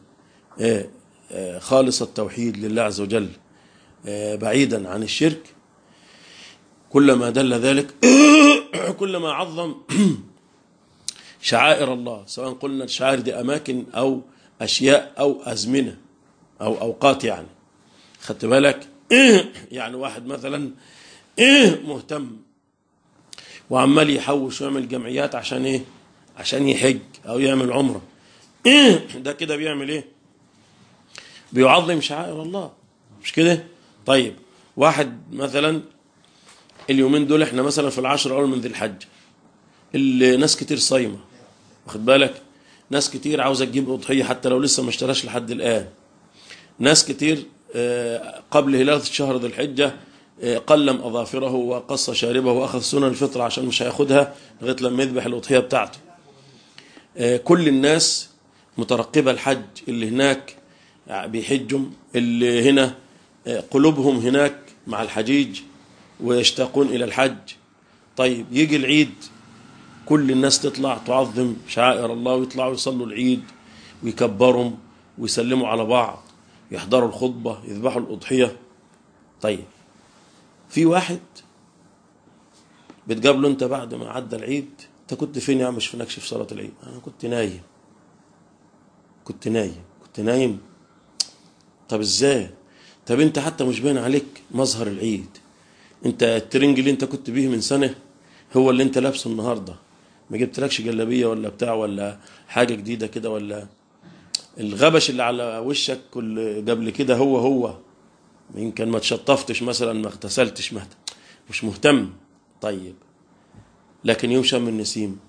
خالص التوحيد لله عز وجل بعيدا عن الشرك، كلما دل ذلك كلما عظم شعائر الله، سواء قلنا الشعائر دي أماكن أو أشياء أو أزمنة أو أوقات. يعني خدت بالك يعني واحد مثلا مهتم وعمال يحوش ويعمل جمعيات عشان إيه؟ عشان يحج أو يعمل عمرة، ده كده بيعمل إيه؟ بيعظم شعائر الله، مش كده؟ طيب واحد مثلا اليومين دول احنا مثلا في العشر الأول من ذي الحج، الناس كتير صايمة، واخد بالك، ناس كتير عاوزة تجيب أضحية حتى لو لسه ما اشتراش لحد الآن، ناس كتير قبل هلال شهر ذي الحجة قلم أظافره وقص شاربه وأخذ سنن الفطر عشان مش هياخدها لغاية لما يذبح الأضحية بتاعته. كل الناس مترقبة الحج، اللي هناك بيحجهم، اللي هنا قلوبهم هناك مع الحجيج ويشتاقون إلى الحج. طيب يجي العيد، كل الناس تطلع تعظم شعائر الله ويطلعوا يصلوا العيد ويكبرهم ويسلموا على بعض، يحضروا الخطبة، يذبحوا الأضحية. طيب في واحد بتقابله انت بعد ما عدى العيد، انت كنت فين يا عم؟ مش فينكش في صلاة العيد. انا كنت نايم كنت نايم كنت نايم طب ازاي؟ طب انت حتى مش باين عليك مظهر العيد، انت الترنج اللي انت كنت بيه من سنة هو اللي انت لابسه النهاردة، ما جبتلكش جلابية ولا بتاع ولا حاجة جديدة كده، ولا الغبش اللي على وشك كل قبل كده هو هو، يمكن ما تشطفتش مثلا، ما اغتسلتش، مش مهتم. طيب لكن يوم شم النسيم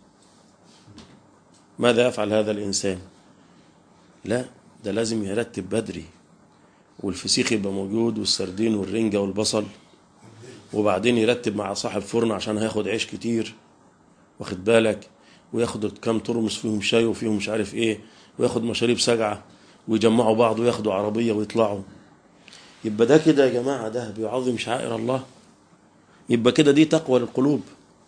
ماذا يفعل هذا الإنسان؟ لا، ده لازم يرتب بدري، والفسيخ يبقى موجود والسردين والرنجة والبصل، وبعدين يرتب مع صاحب فرن عشان هياخد عيش كتير، واخد بالك، وياخد كام ترمس فيهم شاي وفيهم مش عارف ايه، وياخد مشاريب سجعة، ويجمعوا بعض وياخدوا عربية ويطلعوا. يبقى ده كده يا جماعة ده بيعظم شعائر الله، يبقى كده دي تقوى للقلوب.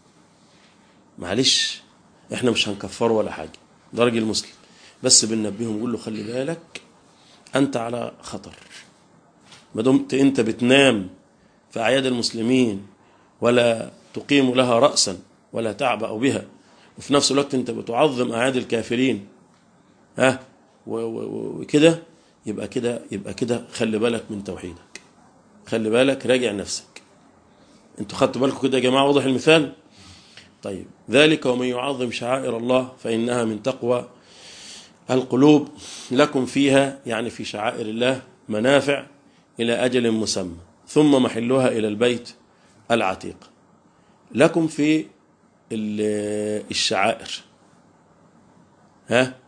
معلش احنا مش هنكفره ولا حاجة، ده راجل مسلم، بس بننبههم نقول له خلي بالك انت على خطر، ما دمت انت بتنام في اعياد المسلمين ولا تقيم لها رأسا ولا تعبأ بها، وفي نفس الوقت انت بتعظم اعياد الكافرين ها وكده، يبقى كده يبقى كده خلي بالك من توحيدك، خلي بالك، راجع نفسك. انتوا خدتوا بالكم كده يا جماعة؟ واضح المثال؟ طيب ذلك ومن يعظم شعائر الله فإنها من تقوى القلوب، لكم فيها يعني في شعائر الله منافع إلى أجل مسمى، ثم محلها إلى البيت العتيق. لكم في الشعائر ها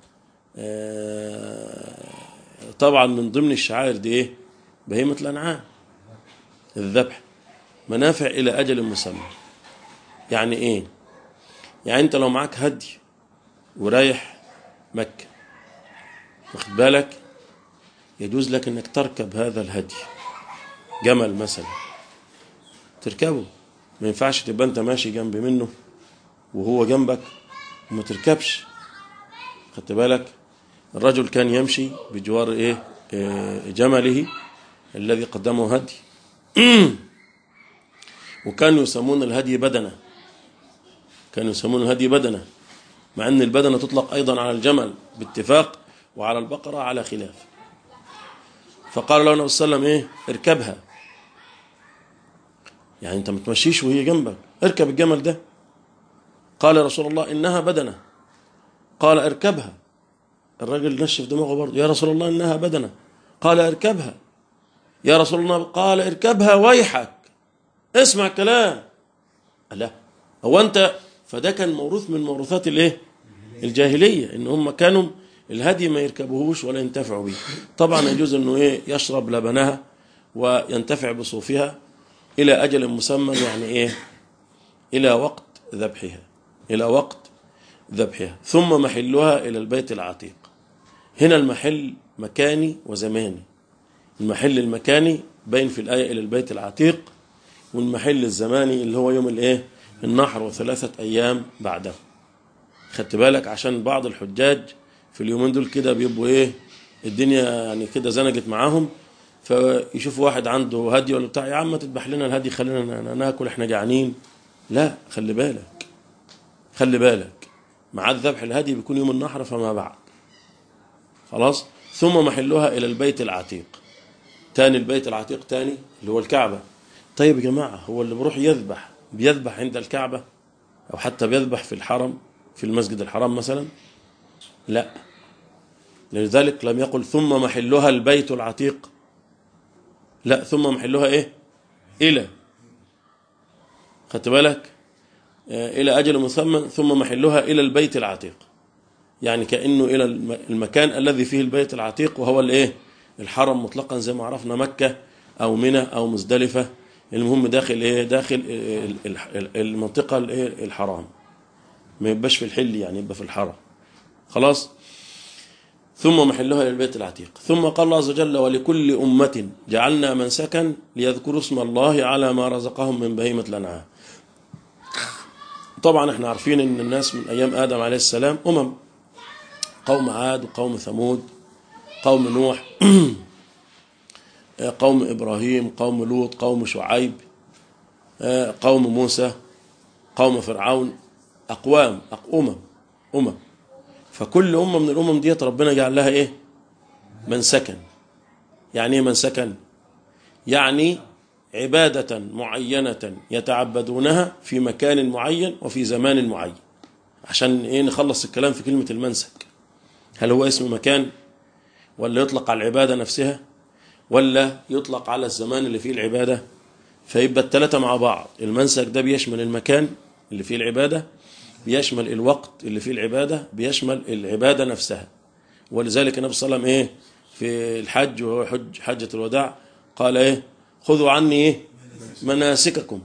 طبعا من ضمن الشعائر دي ايه؟ بهيمة الأنعام، الذبح، منافع إلى أجل مسمى. يعني ايه؟ يعني انت لو معاك هدي ورايح مكة، واخد بالك، يجوز لك انك تركب هذا الهدي، جمل مثلا تركبه، ما ينفعش تبقى انت ماشي جنب منه وهو جنبك وما تركبش. خدت بالك؟ الرجل كان يمشي بجوار ايه جمله الذي قدمه هدي وكانوا يسمون الهدي بدنه، كانوا يسمون الهدي بدنه، مع ان البدنه تطلق ايضا على الجمل باتفاق، وعلى البقره على خلاف. فقال له النبي صلى الله عليه وسلم ايه؟ اركبها، يعني انت ما تمشيش وهي جنبك، اركب الجمل ده. قال يا رسول الله انها بدنه. قال اركبها. الراجل نشف دماغه برضه، يا رسول الله انها بدنه. قال اركبها. يا رسول الله، قال اركبها ويحك، اسمع الكلام. لا هو انت، فده كان موروث من موروثات الايه؟ الجاهليه، ان هم كانوا الهدي ما يركبوهوش ولا ينتفعوا به. طبعا يجوز انه ايه؟ يشرب لبنها وينتفع بصوفها الى اجل مسمى، يعني ايه؟ الى وقت ذبحها، الى وقت ذبحها. ثم محلها الى البيت العتيق. هنا المحل مكاني وزماني. المحل المكاني بين في الآية إلى البيت العتيق، والمحل الزماني اللي هو يوم الايه؟ النحر وثلاثة أيام بعده. خدت بالك؟ عشان بعض الحجاج في اليومين دول كده بيبقوا ايه؟ الدنيا يعني كده زنقت معاهم، فيشوفوا واحد عنده هدي ولا بتاع، يا عم تذبح لنا الهدي خلينا ناكل احنا جعانين. لا، خلي بالك خلي بالك مع الذبح الهدي بيكون يوم النحر فما بعد. خلاص؟ ثم محلها إلى البيت العتيق. تاني البيت العتيق تاني اللي هو الكعبة. طيب يا جماعة، هو اللي بروح يذبح بيذبح عند الكعبة أو حتى بيذبح في الحرم في المسجد الحرام مثلا؟ لا، لذلك لم يقل ثم محلها البيت العتيق، لا، ثم محلها ايه؟ إلى، خدت بالك؟ إلى أجل مسمى، ثم محلها إلى البيت العتيق، يعني كأنه إلى المكان الذي فيه البيت العتيق، وهو الايه؟ الحرم مطلقا، زي ما عرفنا مكة أو منى أو مزدلفة المهم داخل ايه داخل المنطقة الحرام، ما يبقاش في الحل يعني، يبقى في الحرم خلاص. ثم محلها للبيت العتيق. ثم قال الله عز وجل ولكل أمة جعلنا منسكا ليذكروا اسم الله على ما رزقهم من بهيمة الأنعام. طبعا احنا عارفين ان الناس من ايام آدم عليه السلام أمم، قوم عاد وقوم ثمود، قوم نوح، قوم إبراهيم، قوم لوط، قوم شعيب، قوم موسى، قوم فرعون، أقوام أمم أمم. فكل أمة من الأمم ديت ربنا جعل لها إيه؟ منسكا. يعني إيه منسكا؟ يعني عبادة معينة يتعبدونها في مكان معين وفي زمان معين. عشان إيه نخلص الكلام في كلمة المنسك، هل هو اسم مكان ولا يطلق على العبادة نفسها ولا يطلق على الزمان اللي فيه العبادة؟ فيبقى الثلاثة مع بعض. المنسك ده بيشمل المكان اللي فيه العبادة، بيشمل الوقت اللي فيه العبادة، بيشمل العبادة نفسها. ولذلك النبي صلى الله عليه وسلم ايه في الحج وهو حج حجة الوداع قال ايه خذوا عني ايه مناسككم.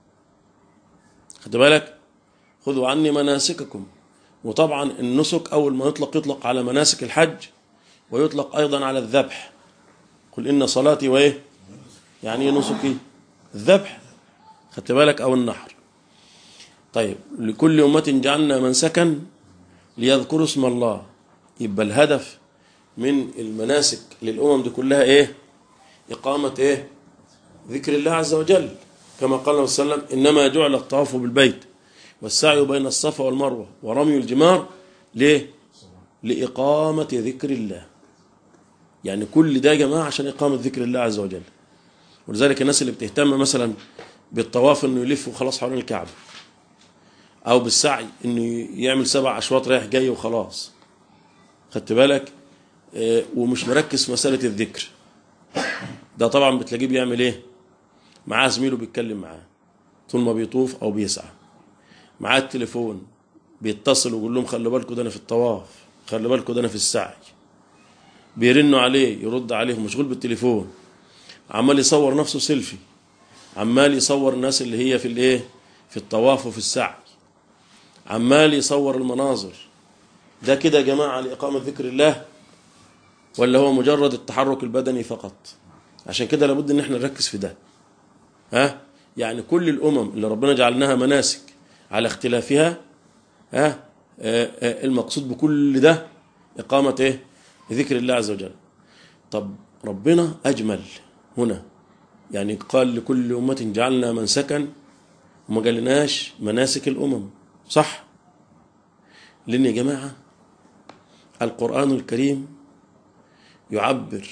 خد بالك، خذوا عني مناسككم. وطبعا النسك اول ما يطلق يطلق على مناسك الحج ويطلق ايضا على الذبح. قل ان صلاتي وايه يعني ايه نسكي؟ الذبح. خدت بالك، او النحر. طيب لكل أمة جعلنا منسكا ليذكروا اسم الله. يبقى الهدف من المناسك للأمم دي كلها ايه؟ إقامة ايه؟ ذكر الله عز وجل، كما قال الله صلى الله عليه وسلم إنما جعل الطواف بالبيت والسعي بين الصفا والمروة ورمي الجمار ليه؟ لإقامة ذكر الله. يعني كل ده يا جماعة عشان إقامة ذكر الله عز وجل. ولذلك الناس اللي بتهتم مثلا بالطواف انه يلف وخلاص حوالين الكعبة، او بالسعي انه يعمل سبع اشواط رايح جاي وخلاص، خدت بالك، اه ومش مركز في مسألة الذكر، ده طبعا بتلاقيه بيعمل ايه؟ معاه زميله بيتكلم معاه طول ما بيطوف او بيسعى، معاه التليفون بيتصل ويقول لهم خلي بالكم ده انا في الطواف، خلي بالكم ده انا في السعي، بيرنوا عليه يرد عليهم، مشغول بالتليفون، عمال يصور نفسه سيلفي، عمال يصور الناس اللي هي في الايه في الطواف وفي السعي، عمال يصور المناظر. ده كده يا جماعة لإقامة ذكر الله ولا هو مجرد التحرك البدني فقط؟ عشان كده لابد ان احنا نركز في ده. ها يعني كل الأمم اللي ربنا جعلناها مناسك على اختلافها، ها المقصود بكل ده إقامة ايه؟ ذكر الله عز وجل. طب ربنا أجمل هنا، يعني قال لكل أمة جعلنا منسكا وما قالناش مناسك الأمم، صح؟ لأن يا جماعة القرآن الكريم يعبر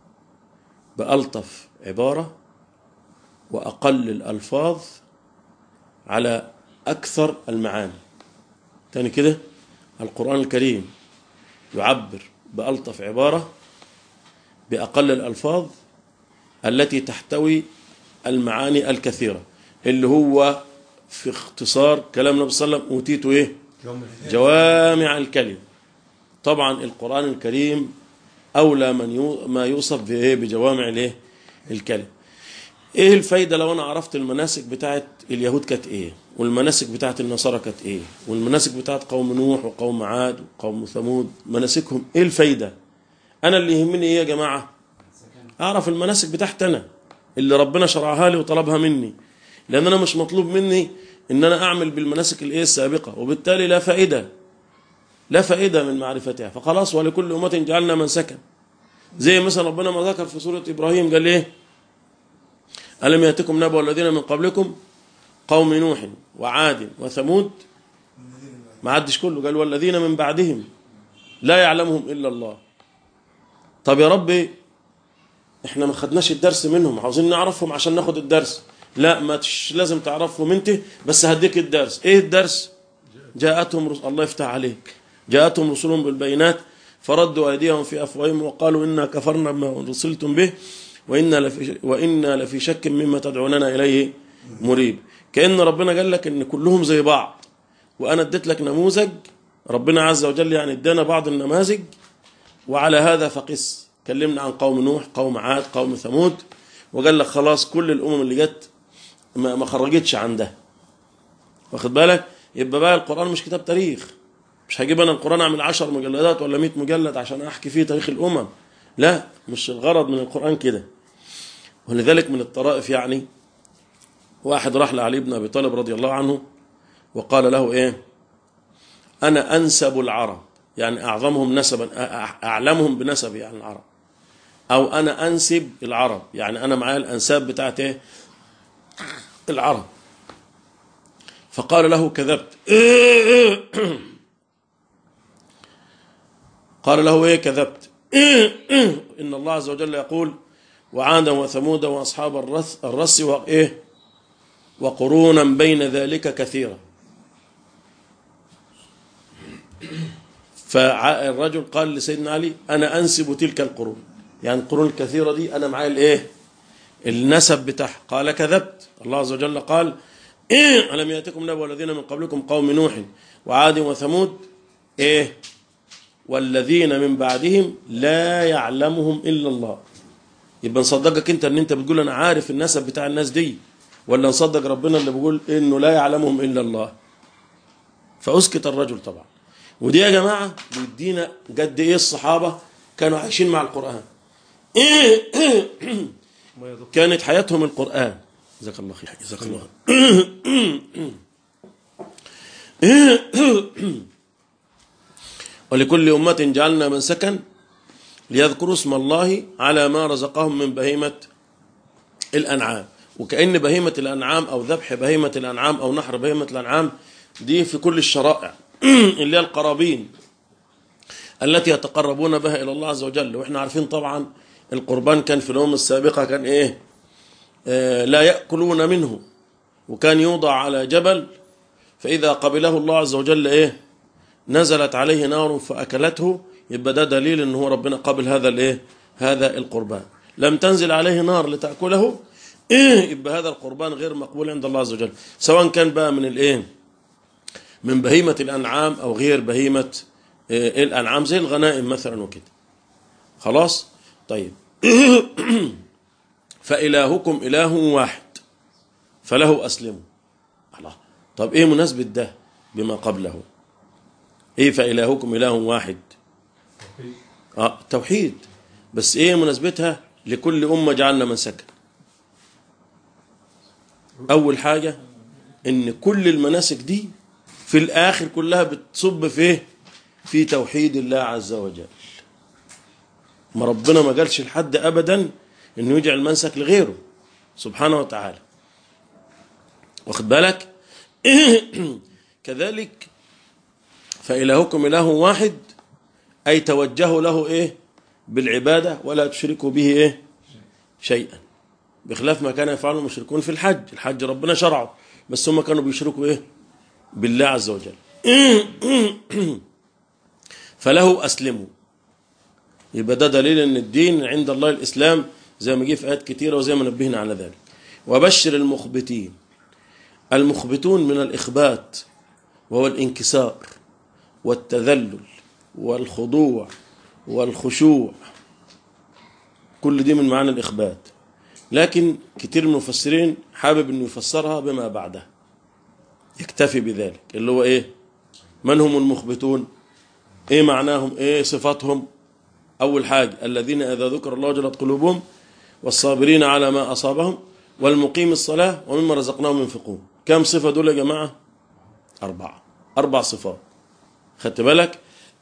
بألطف عبارة وأقل الألفاظ على أكثر المعاني. تاني كده، القرآن الكريم يعبر بألطف عبارة بأقل الألفاظ التي تحتوي المعاني الكثيرة، اللي هو في اختصار كلام النبي صلى الله عليه وسلم أوتيت إيه؟ جوامع الكلم. طبعا القرآن الكريم أولى من يو ما يوصف بإيه؟ بجوامع الإيه؟ الكلم. إيه الفايدة لو أنا عرفت المناسك بتاعت اليهود كانت إيه، والمناسك بتاعت النصارى كانت إيه، والمناسك بتاعت قوم نوح وقوم عاد وقوم ثمود مناسكهم إيه الفايدة؟ أنا اللي يهمني إيه يا جماعة؟ أعرف المناسك بتاعت أنا اللي ربنا شرعها لي وطلبها مني، لأن أنا مش مطلوب مني إن أنا أعمل بالمناسك الإيه السابقة، وبالتالي لا فائدة لا فائدة من معرفتها. فخلاص ولكل أمة جعلنا منسكا. زي مثلا ربنا ما ذكر في سورة إبراهيم قال إيه؟ ألم يأتكم نبأ الذين من قبلكم قوم نوح وعاد وثمود، ما عدش كله، قال والذين من بعدهم لا يعلمهم إلا الله. طب يا ربي احنا ما خدناش الدرس منهم، عاوزين نعرفهم عشان ناخد الدرس. لا، ما تش لازم تعرفهم انت، بس هديك الدرس. ايه الدرس؟ جاءتهم رسل، الله يفتح عليك، جاءتهم رسلهم بالبينات فردوا ايديهم في افواههم وقالوا انا كفرنا بما ارسلتم به وإنا لفي, وإنا لفي شك مما تدعوننا إليه مريب. كأن ربنا قال لك إن كلهم زي بعض، وأنا اديت لك نموذج، ربنا عز وجل يعني ادانا بعض النماذج، وعلى هذا فقس. كلمنا عن قوم نوح، قوم عاد، قوم ثمود، وقال لك خلاص كل الأمم اللي جت ما, ما خرجتش عن ده، واخد بالك؟ يبقى بقى القرآن مش كتاب تاريخ، مش هجيب انا القرآن اعمل عشر مجلدات ولا مئة مجلد عشان احكي فيه تاريخ الامم، لا، مش الغرض من القرآن كده. ولذلك من الطرائف يعني واحد راح لعلي بن ابي طالب رضي الله عنه وقال له ايه؟ انا انسب العرب، يعني اعظمهم نسبا، اعلمهم بنسب يعني العرب، او انا انسب العرب، يعني انا معايا الانساب بتاعت ايه؟ العرب. فقال له كذبت. قال له ايه كذبت؟ ان الله عز وجل يقول وعادا وثمود واصحاب الرث الرس وايه وقرونا بين ذلك كثيرا. فالرجل قال لسيدنا علي انا انسب تلك القرون، يعني القرون الكثيرة دي انا معايا الايه؟ النسب بتاعها. قال كذبت. الله عز وجل قال ألم يأتكم نبأ الذين من قبلكم قوم نوح وعاد وثمود إيه والذين من بعدهم لا يعلمهم إلا الله. يبقى نصدقك أنت أن أنت بتقول أنا عارف النسب بتاع الناس دي، ولا نصدق ربنا اللي بيقول إنه لا يعلمهم إلا الله؟ فأسكت الرجل طبعا. ودي يا جماعة بيدينا قد إيه الصحابة كانوا عايشين مع القرآن. كانت حياتهم القرآن. جزاك الله خير. جزاك الله. ولكل أمة جعلنا منسكا ليذكروا اسم الله على ما رزقهم من بهيمة الأنعام. وكأن بهيمة الأنعام أو ذبح بهيمة الأنعام أو نحر بهيمة الأنعام دي في كل الشرائع اللي هي القرابين التي يتقربون بها إلى الله عز وجل. وإحنا عارفين طبعا القربان كان في الأمم السابقة كان إيه؟ آه لا يأكلون منه، وكان يوضع على جبل فإذا قبله الله عز وجل إيه؟ نزلت عليه نار فأكلته. يبقى ده دليل إن هو ربنا قبل هذا الإيه؟ هذا القربان. لم تنزل عليه نار لتأكله إيه؟ يبقى هذا القربان غير مقبول عند الله عز وجل، سواء كان بقى من الإيه؟ من بهيمة الأنعام أو غير بهيمة إيه الأنعام زي الغنائم مثلا وكده. خلاص؟ طيب. فإلهكم إله واحد فله أسلموا. الله. طب إيه مناسبة ده بما قبله؟ إيه فإلهكم إله واحد؟ آه توحيد. بس إيه مناسبتها لكل أمة جعلنا منسكا؟ أول حاجة إن كل المناسك دي في الآخر كلها بتصب فيه في توحيد الله عز وجل. ما ربنا ما قالش لحد أبدا إنه يجعل منسك لغيره سبحانه وتعالى، واخد بالك؟ كذلك فإلهكم إله واحد أي توجهوا له إيه؟ بالعبادة ولا تشركوا به إيه؟ شيئا، بخلاف ما كان يفعله المشركون في الحج. الحج ربنا شرعه بس هم كانوا بيشركوا إيه؟ بالله عز وجل. فله أسلموا. يبقى ده دليل ان الدين عند الله الإسلام زي ما جه في آيات كتيرة وزي ما نبهنا على ذلك. وبشر المخبتين. المخبتون من الإخبات وهو الانكسار والتذلل والخضوع والخشوع، كل دي من معنى الإخبات. لكن كتير من المفسرين حابب انه يفسرها بما بعدها، يكتفي بذلك، اللي هو ايه؟ من هم المخبتون؟ ايه معناهم؟ ايه صفاتهم؟ أول حاجة الذين إذا ذكر الله وجلت قلوبهم والصابرين على ما أصابهم والمقيم الصلاة ومما رزقناهم ينفقون. كم صفة دول يا جماعة؟ أربعة. أربع صفات، خدت بالك؟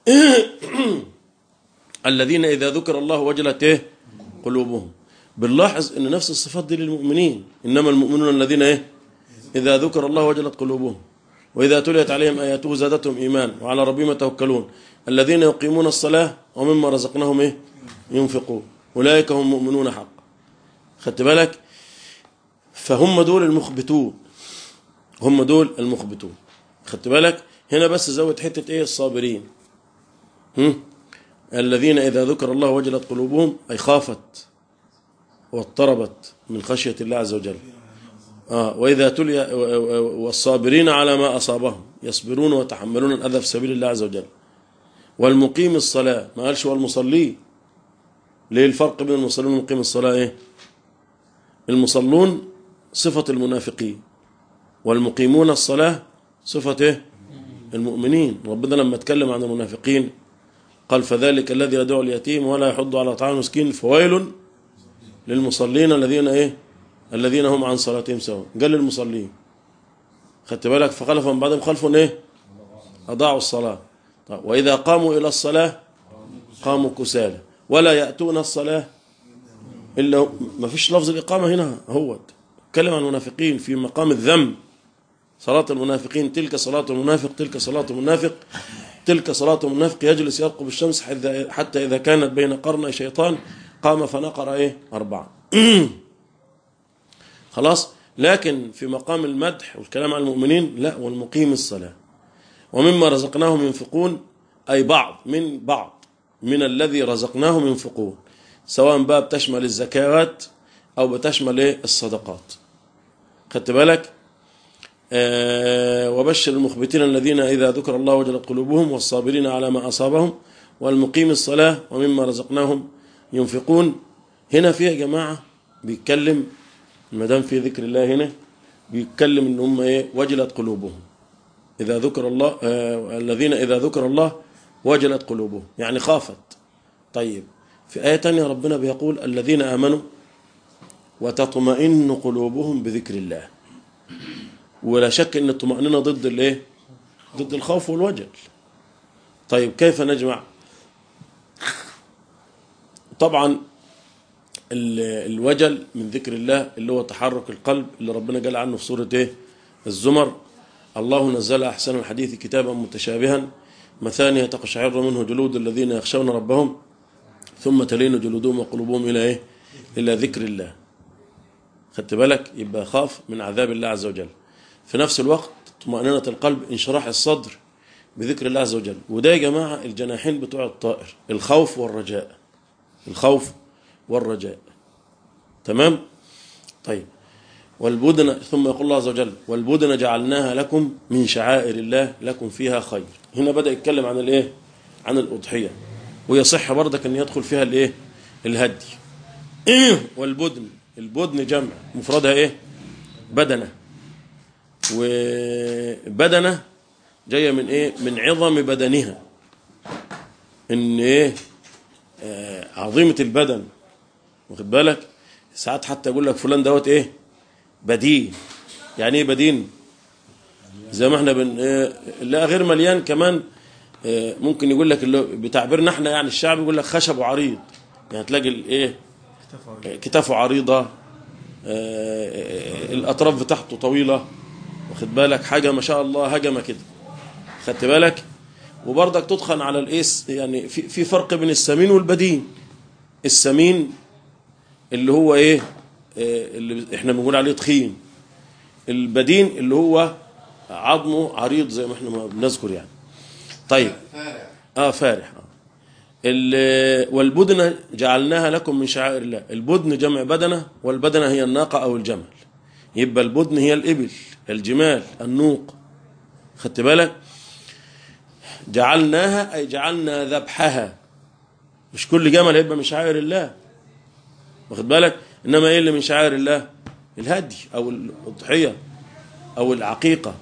الذين إذا ذكر الله وجلت إيه؟ قلوبهم. بنلاحظ إن نفس الصفات دي للمؤمنين، إنما المؤمنون الذين إيه؟ إذا ذكر الله وجلت قلوبهم وإذا تليت عليهم آياته زادتهم إيمان وعلى ربهم يتوكلون الذين يقيمون الصلاة ومما رزقناهم إيه؟ ينفقون أولئك هم مؤمنون حق. خدت بالك؟ فهم دول المخبتون، هم دول المخبتون. خدت بالك؟ هنا بس زود حتة إيه؟ الصابرين. هم؟ الذين إذا ذكر الله وجلت قلوبهم أي خافت واضطربت من خشية الله عز وجل. آه وإذا تلي والصابرين على ما أصابهم يصبرون ويتحملون الأذى في سبيل الله عز وجل. والمقيم الصلاة، ما قالش والمصلي. ليه الفرق بين المصلين ومقيم الصلاة؟ إيه؟ المصلون صفة المنافقين، والمقيمون الصلاة صفة إيه؟ المؤمنين. ربنا لما اتكلم عن المنافقين قال فذلك الذي يدعو اليتيم ولا يحض على طعام المسكين فويل للمصلين الذين إيه؟ الذين هم عن صلاتهم سواء. قال للمصلين، خدت بالك؟ فخلف من بعدهم خلف إيه؟ أضاعوا الصلاة. طيب وإذا قاموا إلى الصلاة قاموا كسالى ولا يأتون الصلاة إلا ما فيش لفظ الإقامة هنا، هو اتكلم عن المنافقين في مقام الذم. صلاة المنافقين تلك صلاة المنافق، تلك صلاة المنافق، تلك صلاة المنافق يجلس يرقب الشمس حتى إذا كانت بين قرني شيطان قام فنقر إيه؟ أربعة. خلاص. لكن في مقام المدح والكلام عن المؤمنين لا، والمقيم الصلاة ومما رزقناهم ينفقون، أي بعض من بعض من الذي رزقناهم ينفقون، سواء بقى بتشمل الزكاة أو بتشمل إيه؟ الصدقات. خدت بالك؟ آه وبشر المخبتين الذين إذا ذكر الله وجلت قلوبهم والصابرين على ما أصابهم والمقيم الصلاة ومما رزقناهم ينفقون. هنا في يا جماعة بيتكلم المدام في ذكر الله، هنا بيتكلم إن هم إيه؟ وجلت قلوبهم إذا ذكر الله، آه الذين إذا ذكر الله وجلت قلوبهم، يعني خافت. طيب في آية تانية ربنا بيقول الذين آمنوا وتطمئن قلوبهم بذكر الله. ولا شك ان الطمأنينة ضد الايه؟ ضد الخوف والوجل. طيب كيف نجمع؟ طبعا الوجل من ذكر الله اللي هو تحرك القلب اللي ربنا قال عنه في سورة ايه؟ الزمر، الله نزل احسن الحديث كتابا متشابها مثانية تقشعر منه جلود الذين يخشون ربهم ثم تلين جلودهم وقلوبهم الى ايه؟ الى ذكر الله. خدت بالك؟ يبقى خاف من عذاب الله عز وجل. في نفس الوقت طمأنينة القلب، انشراح الصدر بذكر الله عز وجل. وده يا جماعة الجناحين بتوع الطائر، الخوف والرجاء، الخوف والرجاء. تمام؟ طيب والبدن، ثم يقول الله عز وجل والبدن جعلناها لكم من شعائر الله لكم فيها خير. هنا بدأ يتكلم عن الايه؟ عن الأضحية، ويصح برضك ان يدخل فيها الايه؟ الهدي. والبدن، البدن جمع مفردها ايه؟ بدنه. وبدنه جايه من ايه؟ من عظم بدنها، ان ايه؟ آه عظيمه البدن. واخد بالك؟ ساعات حتى يقول لك فلان دوت ايه؟ بدين. يعني ايه بدين؟ زي ما احنا بن إيه؟ لا غير مليان كمان. آه ممكن يقول لك اللي بتعبيرنا احنا يعني الشعب يقول لك خشب عريض، يعني تلاقي الايه؟ كتافه عريضه، آه الاطراف بتاعته طويله. واخد بالك؟ حاجه ما شاء الله هجمه كده. خدت بالك؟ وبرضك تدخن على الايس، يعني في في فرق بين السمين والبدين. السمين اللي هو ايه؟ آه اللي احنا بنقول عليه تخين. البدين اللي هو عظمه عريض زي ما احنا ما بنذكر يعني. طيب اه فارح. اه والبدن جعلناها لكم من شعائر الله. البدن جمع بدنه، والبدنه هي الناقه او الجمل. يبقى البدن هي الإبل، الجمال، النوق. خدت بالك؟ جعلناها أي جعلنا ذبحها. مش كل جمل يبقى من شعائر الله، واخد بالك؟ إنما إيه اللي من شعائر الله؟ الهدي أو الأضحية أو العقيقة.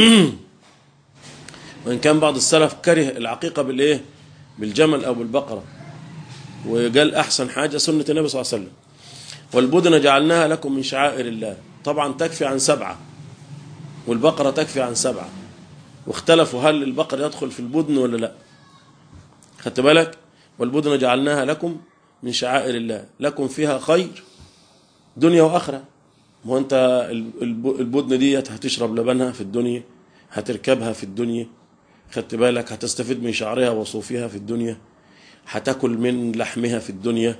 وإن كان بعض السلف كره العقيقة بالإيه؟ بالجمل أو بالبقرة، وقال أحسن حاجة سنة النبي صلى الله عليه وسلم. والبدن جعلناها لكم من شعائر الله. طبعا تكفي عن سبعة، والبقرة تكفي عن سبعة، واختلفوا هل البقر يدخل في البدن ولا لا. خدت بالك؟ والبدن جعلناها لكم من شعائر الله لكم فيها خير دنيا وآخرة. ما هو انت البدن دي هتشرب لبنها في الدنيا، هتركبها في الدنيا. خدت بالك؟ هتستفيد من شعرها وصوفها في الدنيا، هتاكل من لحمها في الدنيا،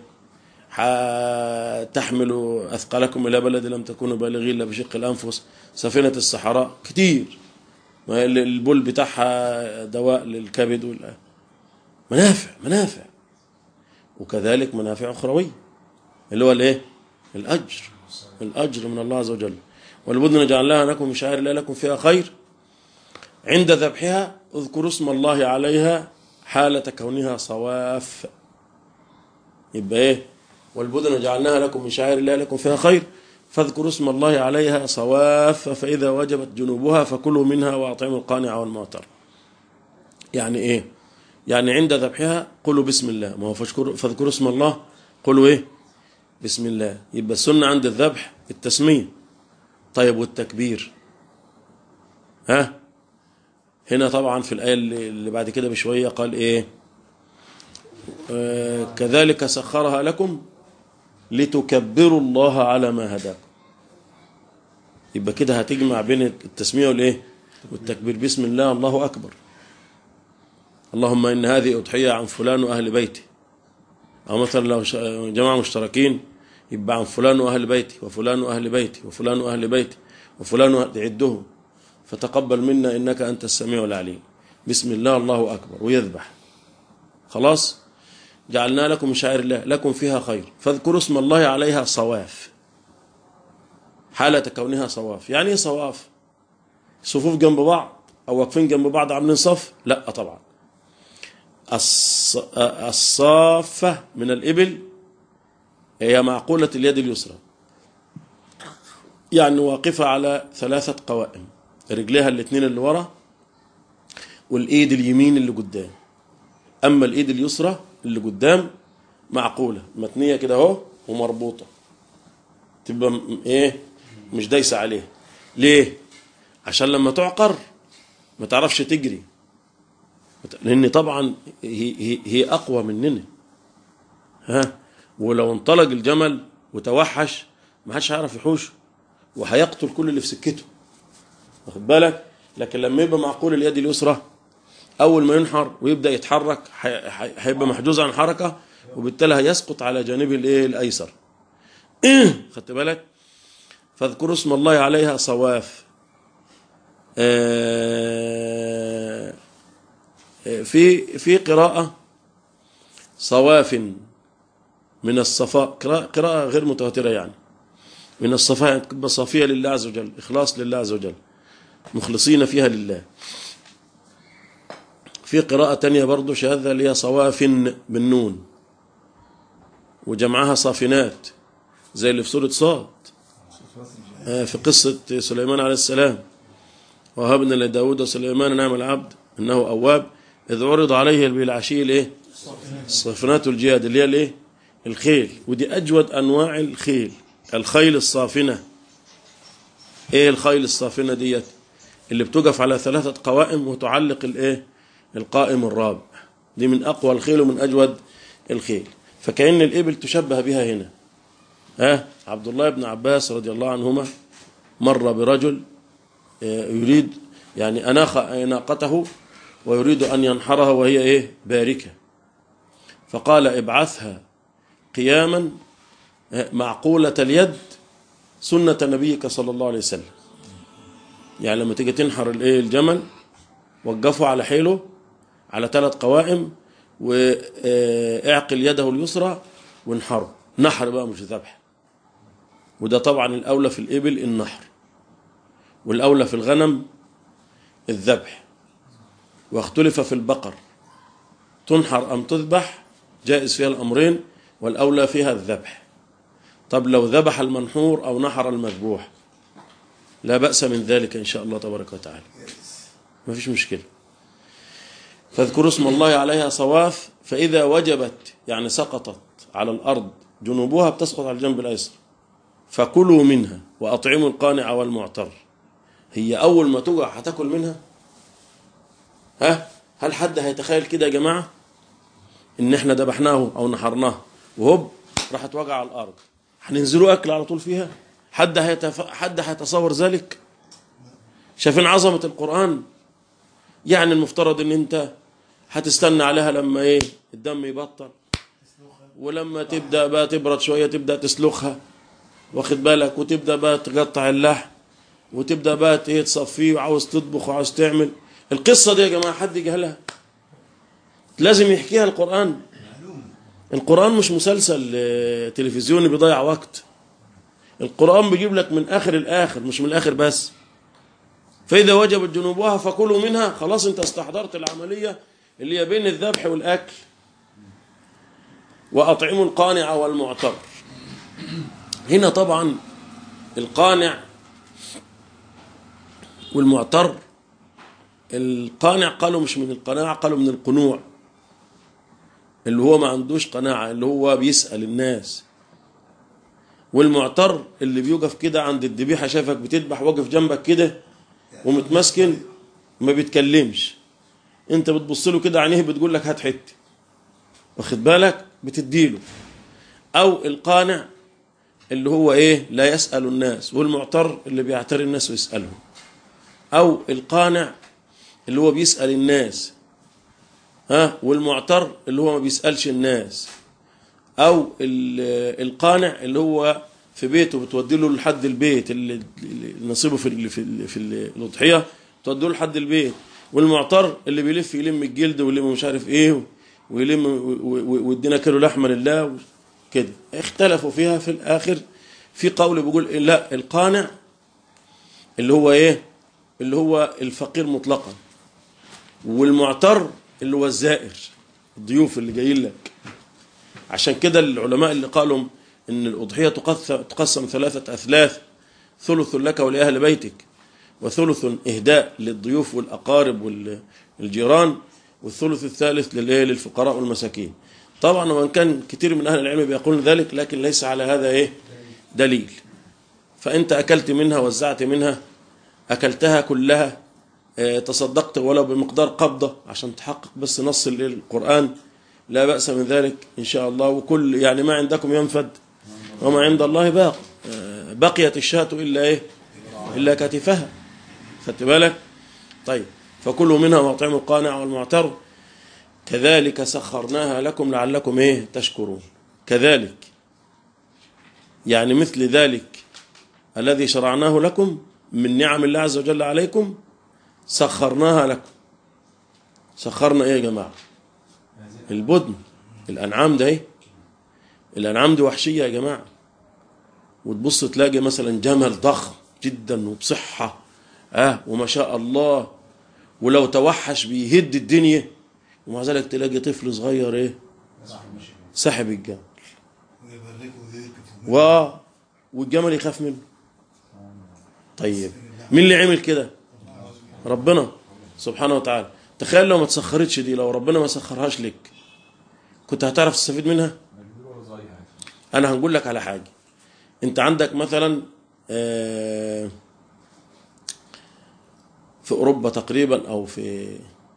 تحمل أثقالكم إلى بلد لم تكونوا بالغين إلا بشق الأنفس، سفينة الصحراء كتير، البول بتاعها دواء للكبد وال... منافع منافع. وكذلك منافع أخروية اللي هو الايه؟ الأجر، الأجر من الله عز وجل. والبدن جعلناها لكم من شعائر الله لكم فيها خير عند ذبحها اذكروا اسم الله عليها حالة كونها صواف. يبقى ايه؟ والبدن جعلناها لكم من شعائر الله لكم فيها خير فاذكروا اسم الله عليها صواف فإذا وجبت جنوبها فكلوا منها وأطعموا القانع والمعتر. يعني إيه؟ يعني عند ذبحها قولوا بسم الله. ما هو فاذكروا اسم الله قولوا إيه؟ بسم الله. يبقى السنة عند الذبح التسمية. طيب والتكبير؟ ها؟ هنا طبعا في الآية اللي بعد كده بشوية قال إيه؟ آه كذلك سخرها لكم لتكبروا الله على ما هداكم. يبقى كده هتجمع بين التسمية والإيه؟ والتكبير. بسم الله الله أكبر. اللهم إن هذه أضحية عن فلان وأهل بيتي. أو مثلا لو جماعة مشتركين يبقى عن فلان وأهل بيتي وفلان وأهل بيتي وفلان وأهل بيتي وفلان تعدهم فتقبل منا إنك أنت السميع العليم. بسم الله الله أكبر ويذبح. خلاص جعلنا لكم من شعائر الله لكم فيها خير فاذكروا اسم الله عليها صواف حالة كونها صواف. يعني ايه صواف؟ صفوف جنب بعض أو واقفين جنب بعض عاملين صف؟ لا طبعا. الصافة من الإبل هي معقولة اليد اليسرى، يعني واقفة على ثلاثة قوائم، رجليها الاثنين اللي ورا والإيد اليمين اللي قدام. أما الإيد اليسرى اللي قدام معقولة متنية كده اهو ومربوطة، تبقى إيه مش دايسة عليه. ليه؟ عشان لما تعقر ما تعرفش تجري، لأن طبعا هي, هي, هي أقوى مننا. ها، ولو انطلق الجمل وتوحش ما حدش هيعرف يحوشه وهيقتل كل اللي في سكته، واخد بالك؟ لكن لما يبقى معقول اليد اليسرى أول ما ينحر ويبدأ يتحرك هيبقى محجوز عن حركة وبالتالي هيسقط على جانبه الايه الأيسر. خدت بالك؟ فاذكروا اسم الله عليها صواف. آه في في قراءة صواف من الصفاء، قراءة غير متواترة، يعني من الصفاء تبقى صافية لله عز وجل، إخلاص لله عز وجل، مخلصين فيها لله. في قراءة تانية برضو شاذة اللي هي صواف بالنون وجمعها صافنات زي اللي في سورة صاد في قصة سليمان عليه السلام، وهبنا لداود وسليمان نعم العبد إنه أواب إذ عرض عليه بالعشي الايه الصافنات الجياد اللي هي الايه الخيل، ودي أجود أنواع الخيل، الخيل الصافنة. ايه الخيل الصافنة ديت؟ اللي بتقف على ثلاثة قوائم وتعلق الايه القائم الرابع، دي من أقوى الخيل ومن أجود الخيل. فكأن الإبل تشبه بها هنا. ها، عبد الله بن عباس رضي الله عنهما مر برجل يريد يعني أناخ ناقته ويريد أن ينحرها وهي إيه باركة، فقال ابعثها قياما معقولة اليد سنة نبيك صلى الله عليه وسلم. يعني لما تيجي تنحر الايه الجمل وقفوا على حيله على ثلاث قوائم واعقل يده اليسرى وانحره. نحر بقى مش ذبح، وده طبعا الأولى في الإبل النحر والأولى في الغنم الذبح، واختلف في البقر تنحر أم تذبح، جائز فيها الأمرين والأولى فيها الذبح. طب لو ذبح المنحور أو نحر المذبوح لا بأس من ذلك إن شاء الله تبارك وتعالى، ما فيش مشكلة. فاذكروا اسم الله عليها صواف فإذا وجبت يعني سقطت على الأرض جنوبها بتسقط على الجنب الأيسر فكلوا منها وأطعموا القانع والمعتر. هي أول ما توقع هتاكل منها؟ ها، هل حد هيتخيل كده يا جماعة إن إحنا ذبحناه أو نحرناه وهوب راحت وقع على الأرض هننزلوا أكل على طول فيها؟ حد هيتف... حد هيتصور ذلك؟ شايفين عظمة القرآن؟ يعني المفترض إن أنت هتستنى عليها لما إيه الدم يبطل، ولما تبدأ بقى تبرد شوية تبدأ تسلخها، واخد بالك، وتبدأ بقى تقطع اللحم وتبدأ بقى ايه تصفيه وعاوز تطبخ وعاوز تعمل. القصة دي يا جماعة حد يجهلها؟ لازم يحكيها القرآن. القرآن مش مسلسل تلفزيوني بيضيع وقت، القرآن بيجيب لك من آخر الآخر مش من الآخر بس. فإذا وجبت جنوبها فكلوا منها، خلاص انت استحضرت العملية اللي هي بين الذبح والأكل. وأطعموا القانع والمعتر. هنا طبعا القانع والمعتر. القانع قالوا مش من القناعة، قالوا من القنوع، اللي هو ما عندوش قناعة، اللي هو بيسأل الناس. والمعتر اللي بيوقف كده عند الذبيحة، شافك بتذبح واقف جنبك كده ومتمسكن ما بيتكلمش، انت بتبص له كده عينيه بتقول لك هات حته، واخد بالك، بتديله. او القانع اللي هو ايه لا يسأل الناس، والمعتر اللي بيعتري الناس ويسألهم. او القانع اللي هو بيسأل الناس، ها، والمعتر اللي هو ما بيسألش الناس. او القانع اللي هو في بيته بتودي له لحد البيت، اللي نصيبه في في في الاضحيه تودي له لحد البيت. والمعتر اللي بيلف يلم الجلد ويلم مش عارف ايه ويلم ويدينا كيلو لحمه لله كده. اختلفوا فيها في الاخر. في قول بيقول لا، القانع اللي هو ايه اللي هو الفقير مطلقا، والمعتر اللي هو الزائر، الضيوف اللي جايين لك. عشان كده العلماء اللي قالوا ان الاضحيه تقسم ثلاثه اثلاث، ثلث لك ولاهل بيتك، وثلث اهداء للضيوف والاقارب والجيران، والثلث الثالث للفقراء والمساكين. طبعا وان كان كثير من اهل العلم بيقولون ذلك، لكن ليس على هذا ايه دليل. فانت اكلت منها، وزعت منها، اكلتها كلها، تصدقت ولو بمقدار قبضه عشان تحقق بس نص القرآن، لا بأس من ذلك إن شاء الله. وكل يعني ما عندكم ينفد وما عند الله باق، بقيت الشاة إلا إيه إلا كتفها، خدت بالك. طيب، فكلوا منها وأطعموا القانع والمعتر كذلك سخرناها لكم لعلكم إيه تشكرون. كذلك يعني مثل ذلك الذي شرعناه لكم من نعم الله عز وجل عليكم سخرناها لكم. سخرنا إيه يا جماعة؟ البدن، الأنعام ده إيه؟ الأنعام دي وحشية يا جماعة. وتبص تلاقي مثلا جمل ضخم جدا وبصحة آه وما شاء الله، ولو توحش بيهد الدنيا، ومع ذلك تلاقي طفل صغير إيه سحب الجمل و... والجمل يخاف منه. طيب مين اللي عمل كده؟ ربنا سبحانه وتعالى. تخيل لو ما تسخرتش دي، لو ربنا ما سخرهاش لك، كنت هتعرف تستفيد منها؟ انا هنقول لك على حاجة. انت عندك مثلا في اوروبا تقريبا او في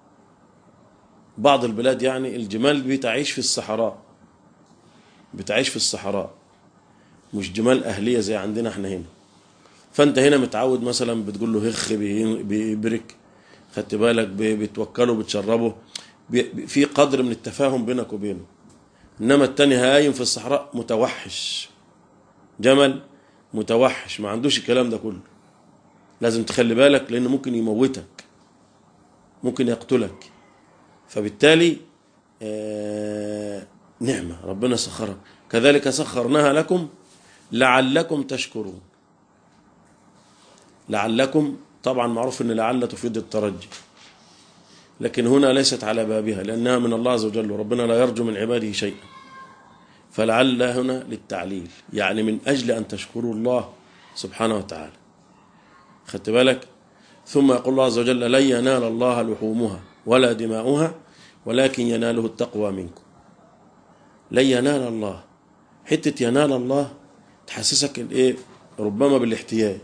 بعض البلاد، يعني الجمال بتعيش في الصحراء، بتعيش في الصحراء، مش جمال اهلية زي عندنا احنا هنا. فانت هنا متعود مثلا بتقول له هخ بيبرك، خدت بالك، بتوكله بتشربه، في قدر من التفاهم بينك وبينه. انما التاني هايم في الصحراء متوحش، جمل متوحش ما عندوش الكلام ده كله. لازم تخلي بالك لانه ممكن يموتك، ممكن يقتلك. فبالتالي آه نعمة ربنا سخرها. كذلك سخرناها لكم لعلكم تشكرون. لعلكم طبعا معروف ان لعل تفيد الترجي، لكن هنا ليست على بابها لأنها من الله عز وجل، وربنا لا يرجو من عباده شيئا. فلعل هنا للتعليل، يعني من أجل أن تشكروا الله سبحانه وتعالى، خدت بالك. ثم يقول الله عز وجل لن ينال الله لحومها ولا دماؤها ولكن يناله التقوى منكم. لن ينال الله، حتة ينال الله تحسسك الايه ربما بالاحتياج،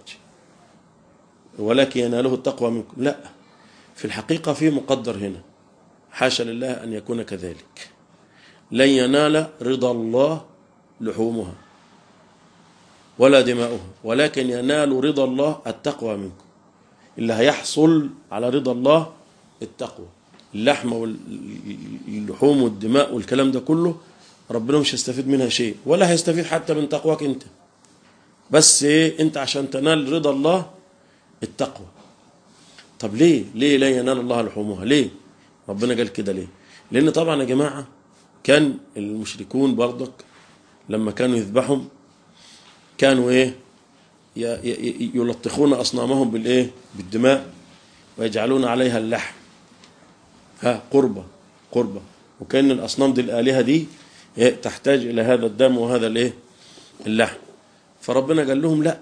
ولكن يناله التقوى منكم. لا، في الحقيقة في مقدر هنا، حاشا لله أن يكون كذلك. لن ينال رضا الله لحومها ولا دماؤها ولكن ينال رضا الله التقوى منكم. اللي هيحصل على رضا الله التقوى. اللحمة واللحوم والدماء والكلام ده كله ربنا مش هيستفيد منها شيء، ولا هيستفيد حتى من تقواك انت، بس ايه انت عشان تنال رضا الله التقوى. طب ليه ليه لا ينال الله لحومها؟ ليه ربنا قال كده؟ ليه؟ لأن طبعا يا جماعة كان المشركون برضك لما كانوا يذبحهم كانوا ايه يلطخون أصنامهم بالايه بالدماء ويجعلون عليها اللحم، ها قربة قربة، وكأن الأصنام دي الآلهة دي تحتاج إلى هذا الدم وهذا الايه اللحم. فربنا قال لهم لا،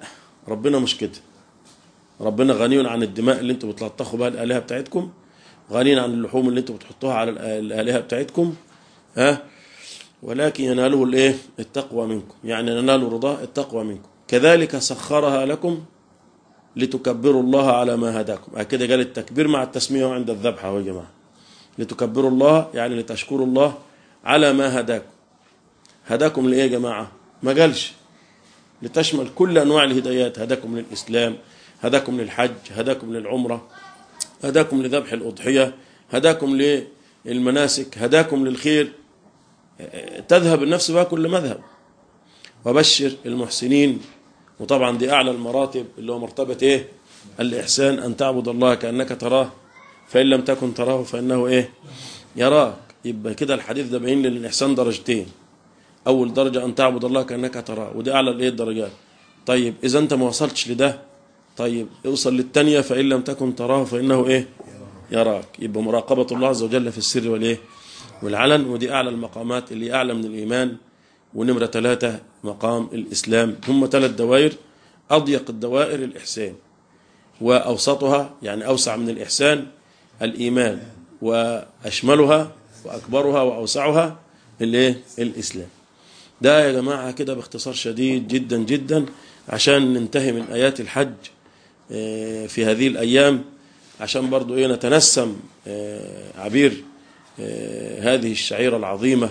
ربنا مش كده. ربنا غني عن الدماء اللي انتوا بتلطخوا بها الآلهة بتاعتكم، غني عن اللحوم اللي انتوا بتحطوها على الآلهة بتاعتكم، ها، ولكن يناله الايه؟ التقوى منكم، يعني ينال رضاه التقوى منكم. كذلك سخرها لكم لتكبروا الله على ما هداكم. كده قال التكبير مع التسمية عند الذبح يا جماعة. لتكبروا الله يعني لتشكروا الله على ما هداكم. هداكم لإيه يا جماعة؟ ما قالش، لتشمل كل أنواع الهدايات. هداكم للإسلام، هداكم للحج، هداكم للعمرة، هداكم لذبح الأضحية، هداكم للمناسك، هداكم للخير. تذهب النفس بها كل مذهب. وبشر المحسنين. وطبعا دي أعلى المراتب اللي هو مرتبة إيه؟ الإحسان، أن تعبد الله كأنك تراه فإن لم تكن تراه فإنه إيه؟ يراك. يبقى كده الحديث ده بين للإحسان درجتين. أول درجة أن تعبد الله كأنك تراه، ودي أعلى الإيه الدرجات. طيب إذا أنت ما وصلتش لده، طيب اوصل للتانية، فإن لم تكن تراه فإنه إيه؟ يراك. يبقى مراقبة الله عز وجل في السر والإيه؟ والعلن. ودي أعلى المقامات اللي أعلى من الإيمان. ونمرة ثلاثة مقام الإسلام. هم ثلاث دوائر. أضيق الدوائر الإحسان، وأوسطها يعني أوسع من الإحسان الإيمان، وأشملها وأكبرها وأوسعها الإيه؟ الإسلام. ده يا جماعة كده باختصار شديد جدا جدا، عشان ننتهي من آيات الحج في هذه الأيام، عشان برضو إيه نتنسم عبير هذه الشعيرة العظيمة،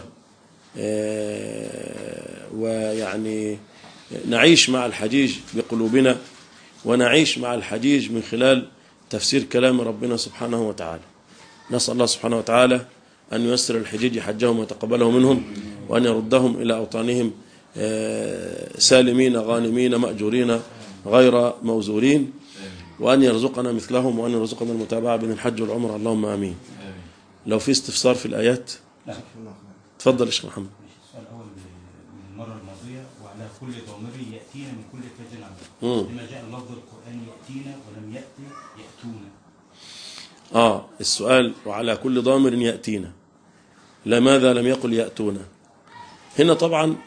ويعني نعيش مع الحجيج بقلوبنا، ونعيش مع الحجيج من خلال تفسير كلام ربنا سبحانه وتعالى. نسأل الله سبحانه وتعالى أن ييسر الحجيج حجهم ويتقبله منهم، وأن يردهم إلى أوطانهم سالمين غانمين مأجورين غير موزورين، وأن يرزقنا مثلهم، وأن يرزقنا المتابعة بين الحج والعمرة. اللهم آمين. لو في استفسار في الآيات تفضل يا شيخ محمد. السؤال الأول من المرة الماضية: وعلى كل ضامر يأتينا من كل فج عميق، لما جاء لفظ القرآن يأتينا ولم يأتي يأتونا؟ آه السؤال وعلى كل ضامر يأتينا، لماذا لم يقل يأتونا؟ هنا طبعا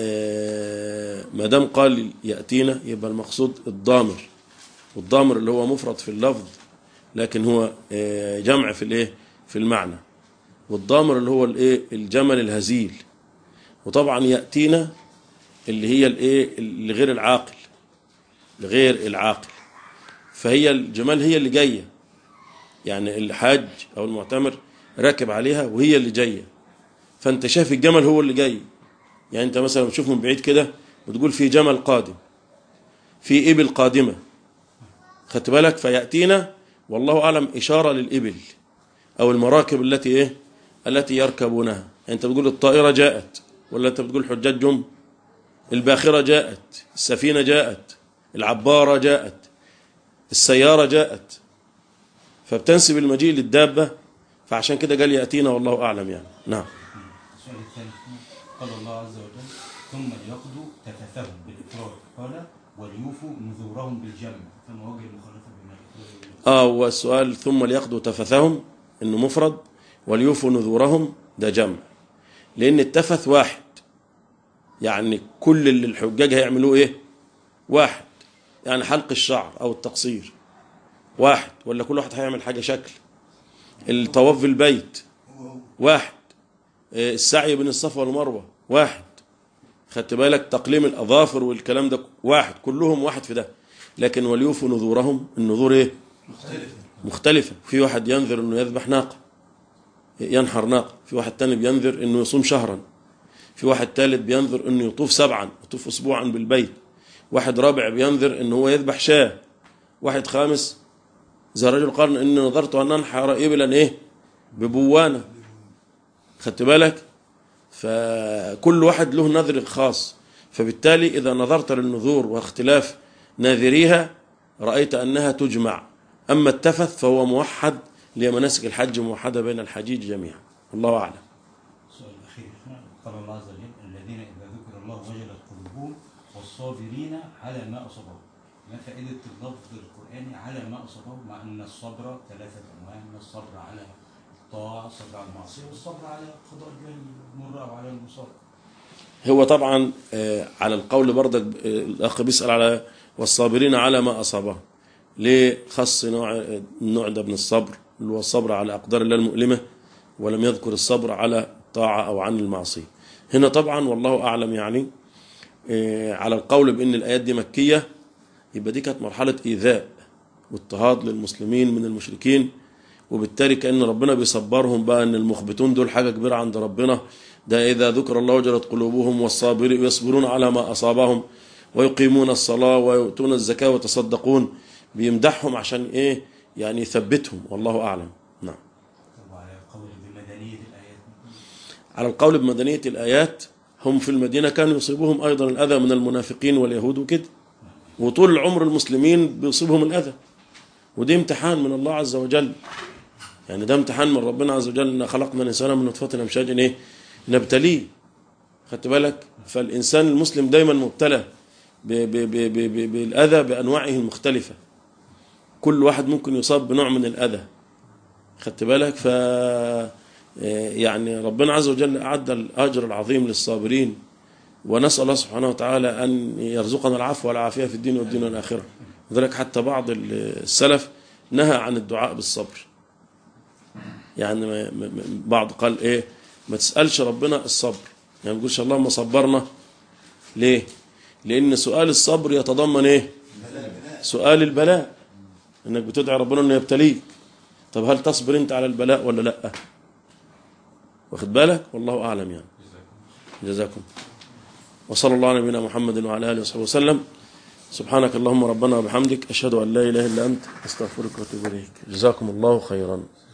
آه ما دام قال يأتينا يبقى المقصود الضامر، والضامر اللي هو مفرد في اللفظ لكن هو آه جمع في الايه؟ في المعنى. والضامر اللي هو الايه؟ الجمل الهزيل. وطبعا يأتينا اللي هي الايه؟ اللي غير العاقل، لغير العاقل. فهي الجمال هي اللي جايه، يعني الحاج او المعتمر راكب عليها وهي اللي جايه، فانت شايف الجمل هو اللي جاي. يعني انت مثلا بتشوف من بعيد كده بتقول في جمل قادم، في ابل قادمه، خدت بالك؟ فيأتينا والله اعلم اشاره للابل او المراكب التي ايه؟ التي يركبونها. يعني انت بتقول الطائره جاءت، ولا انت بتقول حجاجهم؟ الباخره جاءت، السفينه جاءت، العباره جاءت، السياره جاءت، فبتنسب المجيء للدابه، فعشان كده قال يأتينا والله اعلم يعني. نعم. السؤال الثاني: قال الله عز وجل: ثم ليقضوا تفثهم بالإفراد، قال وليوفوا نذورهم بالجمع، فما وجه المخالفة بين الإفراد؟ اه والسؤال ثم ليقضوا تفثهم انه مفرد، وليوفوا نذورهم ده جمع، لان التفث واحد، يعني كل اللي الحجاج هيعملوه ايه؟ واحد. يعني حلق الشعر او التقصير واحد، ولا كل واحد هيعمل حاجه شكل؟ الطواف في البيت واحد، السعي بين الصفا والمروه واحد، خدت بالك؟ تقليم الاظافر والكلام ده واحد، كلهم واحد في ده. لكن وليوفوا نذورهم، النذور ايه؟ مختلفه مختلفه. في واحد ينذر انه يذبح ناقه، ينحر ناقه. في واحد تاني بينذر انه يصوم شهرا. في واحد ثالث بينذر انه يطوف سبعا، يطوف اسبوعا بالبيت. واحد رابع بينذر انه هو يذبح شاه. واحد خامس زي رجل قال اني نظرت ان انحر ابلا ايه؟ ببوانه، خدت بالك؟ فكل واحد له نذر خاص. فبالتالي اذا نظرت للنذور واختلاف ناذريها رايت انها تجمع. اما التفث فهو موحد لمناسك الحج، موحده بين الحجيج جميعا. الله اعلم. السؤال الأخير: قال الله عز وجل: الذين إذا ذكر الله وجلت قلوبهم والصابرين على ما أصابهم. ما فائدة اللفظ القرآني على ما أصابهم، مع أن الصبر ثلاثة أنواع: من الصبر على الطاعة، الصبر على المعصية، والصبر على قضاء المر أو على المصاب؟ هو طبعا على القول برضك الأخ بيسأل على والصابرين على ما أصابه، ليه خص نوع النوع ده من الصبر اللي هو الصبر على أقدار الله المؤلمة، ولم يذكر الصبر على الطاعة أو عن المعصية؟ هنا طبعا والله أعلم يعني على القول بأن الآيات دي مكية، يبقى دي كانت مرحلة إيذاء واضطهاد للمسلمين من المشركين، وبالتالي كأن ربنا بيصبرهم بقى أن المخبتون دول حاجة كبيرة عند ربنا، ده إذا ذكر الله وجلت قلوبهم والصابرين يصبرون على ما أصابهم ويقيمون الصلاة ويؤتون الزكاة ويتصدقون، بيمدحهم عشان إيه يعني يثبتهم، والله أعلم. نعم. على القول بمدنية الآيات، على القول بمدنية الآيات، هم في المدينة كانوا يصيبهم أيضا الأذى من المنافقين واليهود وكده، وطول العمر المسلمين بيصيبهم الأذى، ودي امتحان من الله عز وجل، يعني ده امتحان من ربنا عز وجل، إن خلقنا الإنسان من نطفة أمشاج إيه نبتليه، خدت بالك؟ فالإنسان المسلم دايما مبتلى بالأذى بأنواعه المختلفة، كل واحد ممكن يصاب بنوع من الأذى، خدت بالك؟ ف يعني ربنا عز وجل أعد الأجر العظيم للصابرين، ونسأل الله سبحانه وتعالى أن يرزقنا العفو والعافية في الدين والدين والآخرة. لذلك حتى بعض السلف نهى عن الدعاء بالصبر، يعني بعض قال إيه ما تسألش ربنا الصبر، يعني ما تقولش اللهم صبرنا، ليه؟ لأن سؤال الصبر يتضمن إيه؟ سؤال البلاء، إنك بتدعي ربنا إنه يبتليك، طب هل تصبر أنت على البلاء ولا لأ؟ واخد بالك؟ والله أعلم يعني. جزاكم. وصلى الله على نبينا محمد وعلى آله وصحبه وسلم. سبحانك اللهم ربنا وبحمدك، أشهد أن لا إله إلا أنت، أستغفرك وأتوب إليك. جزاكم الله خيرا.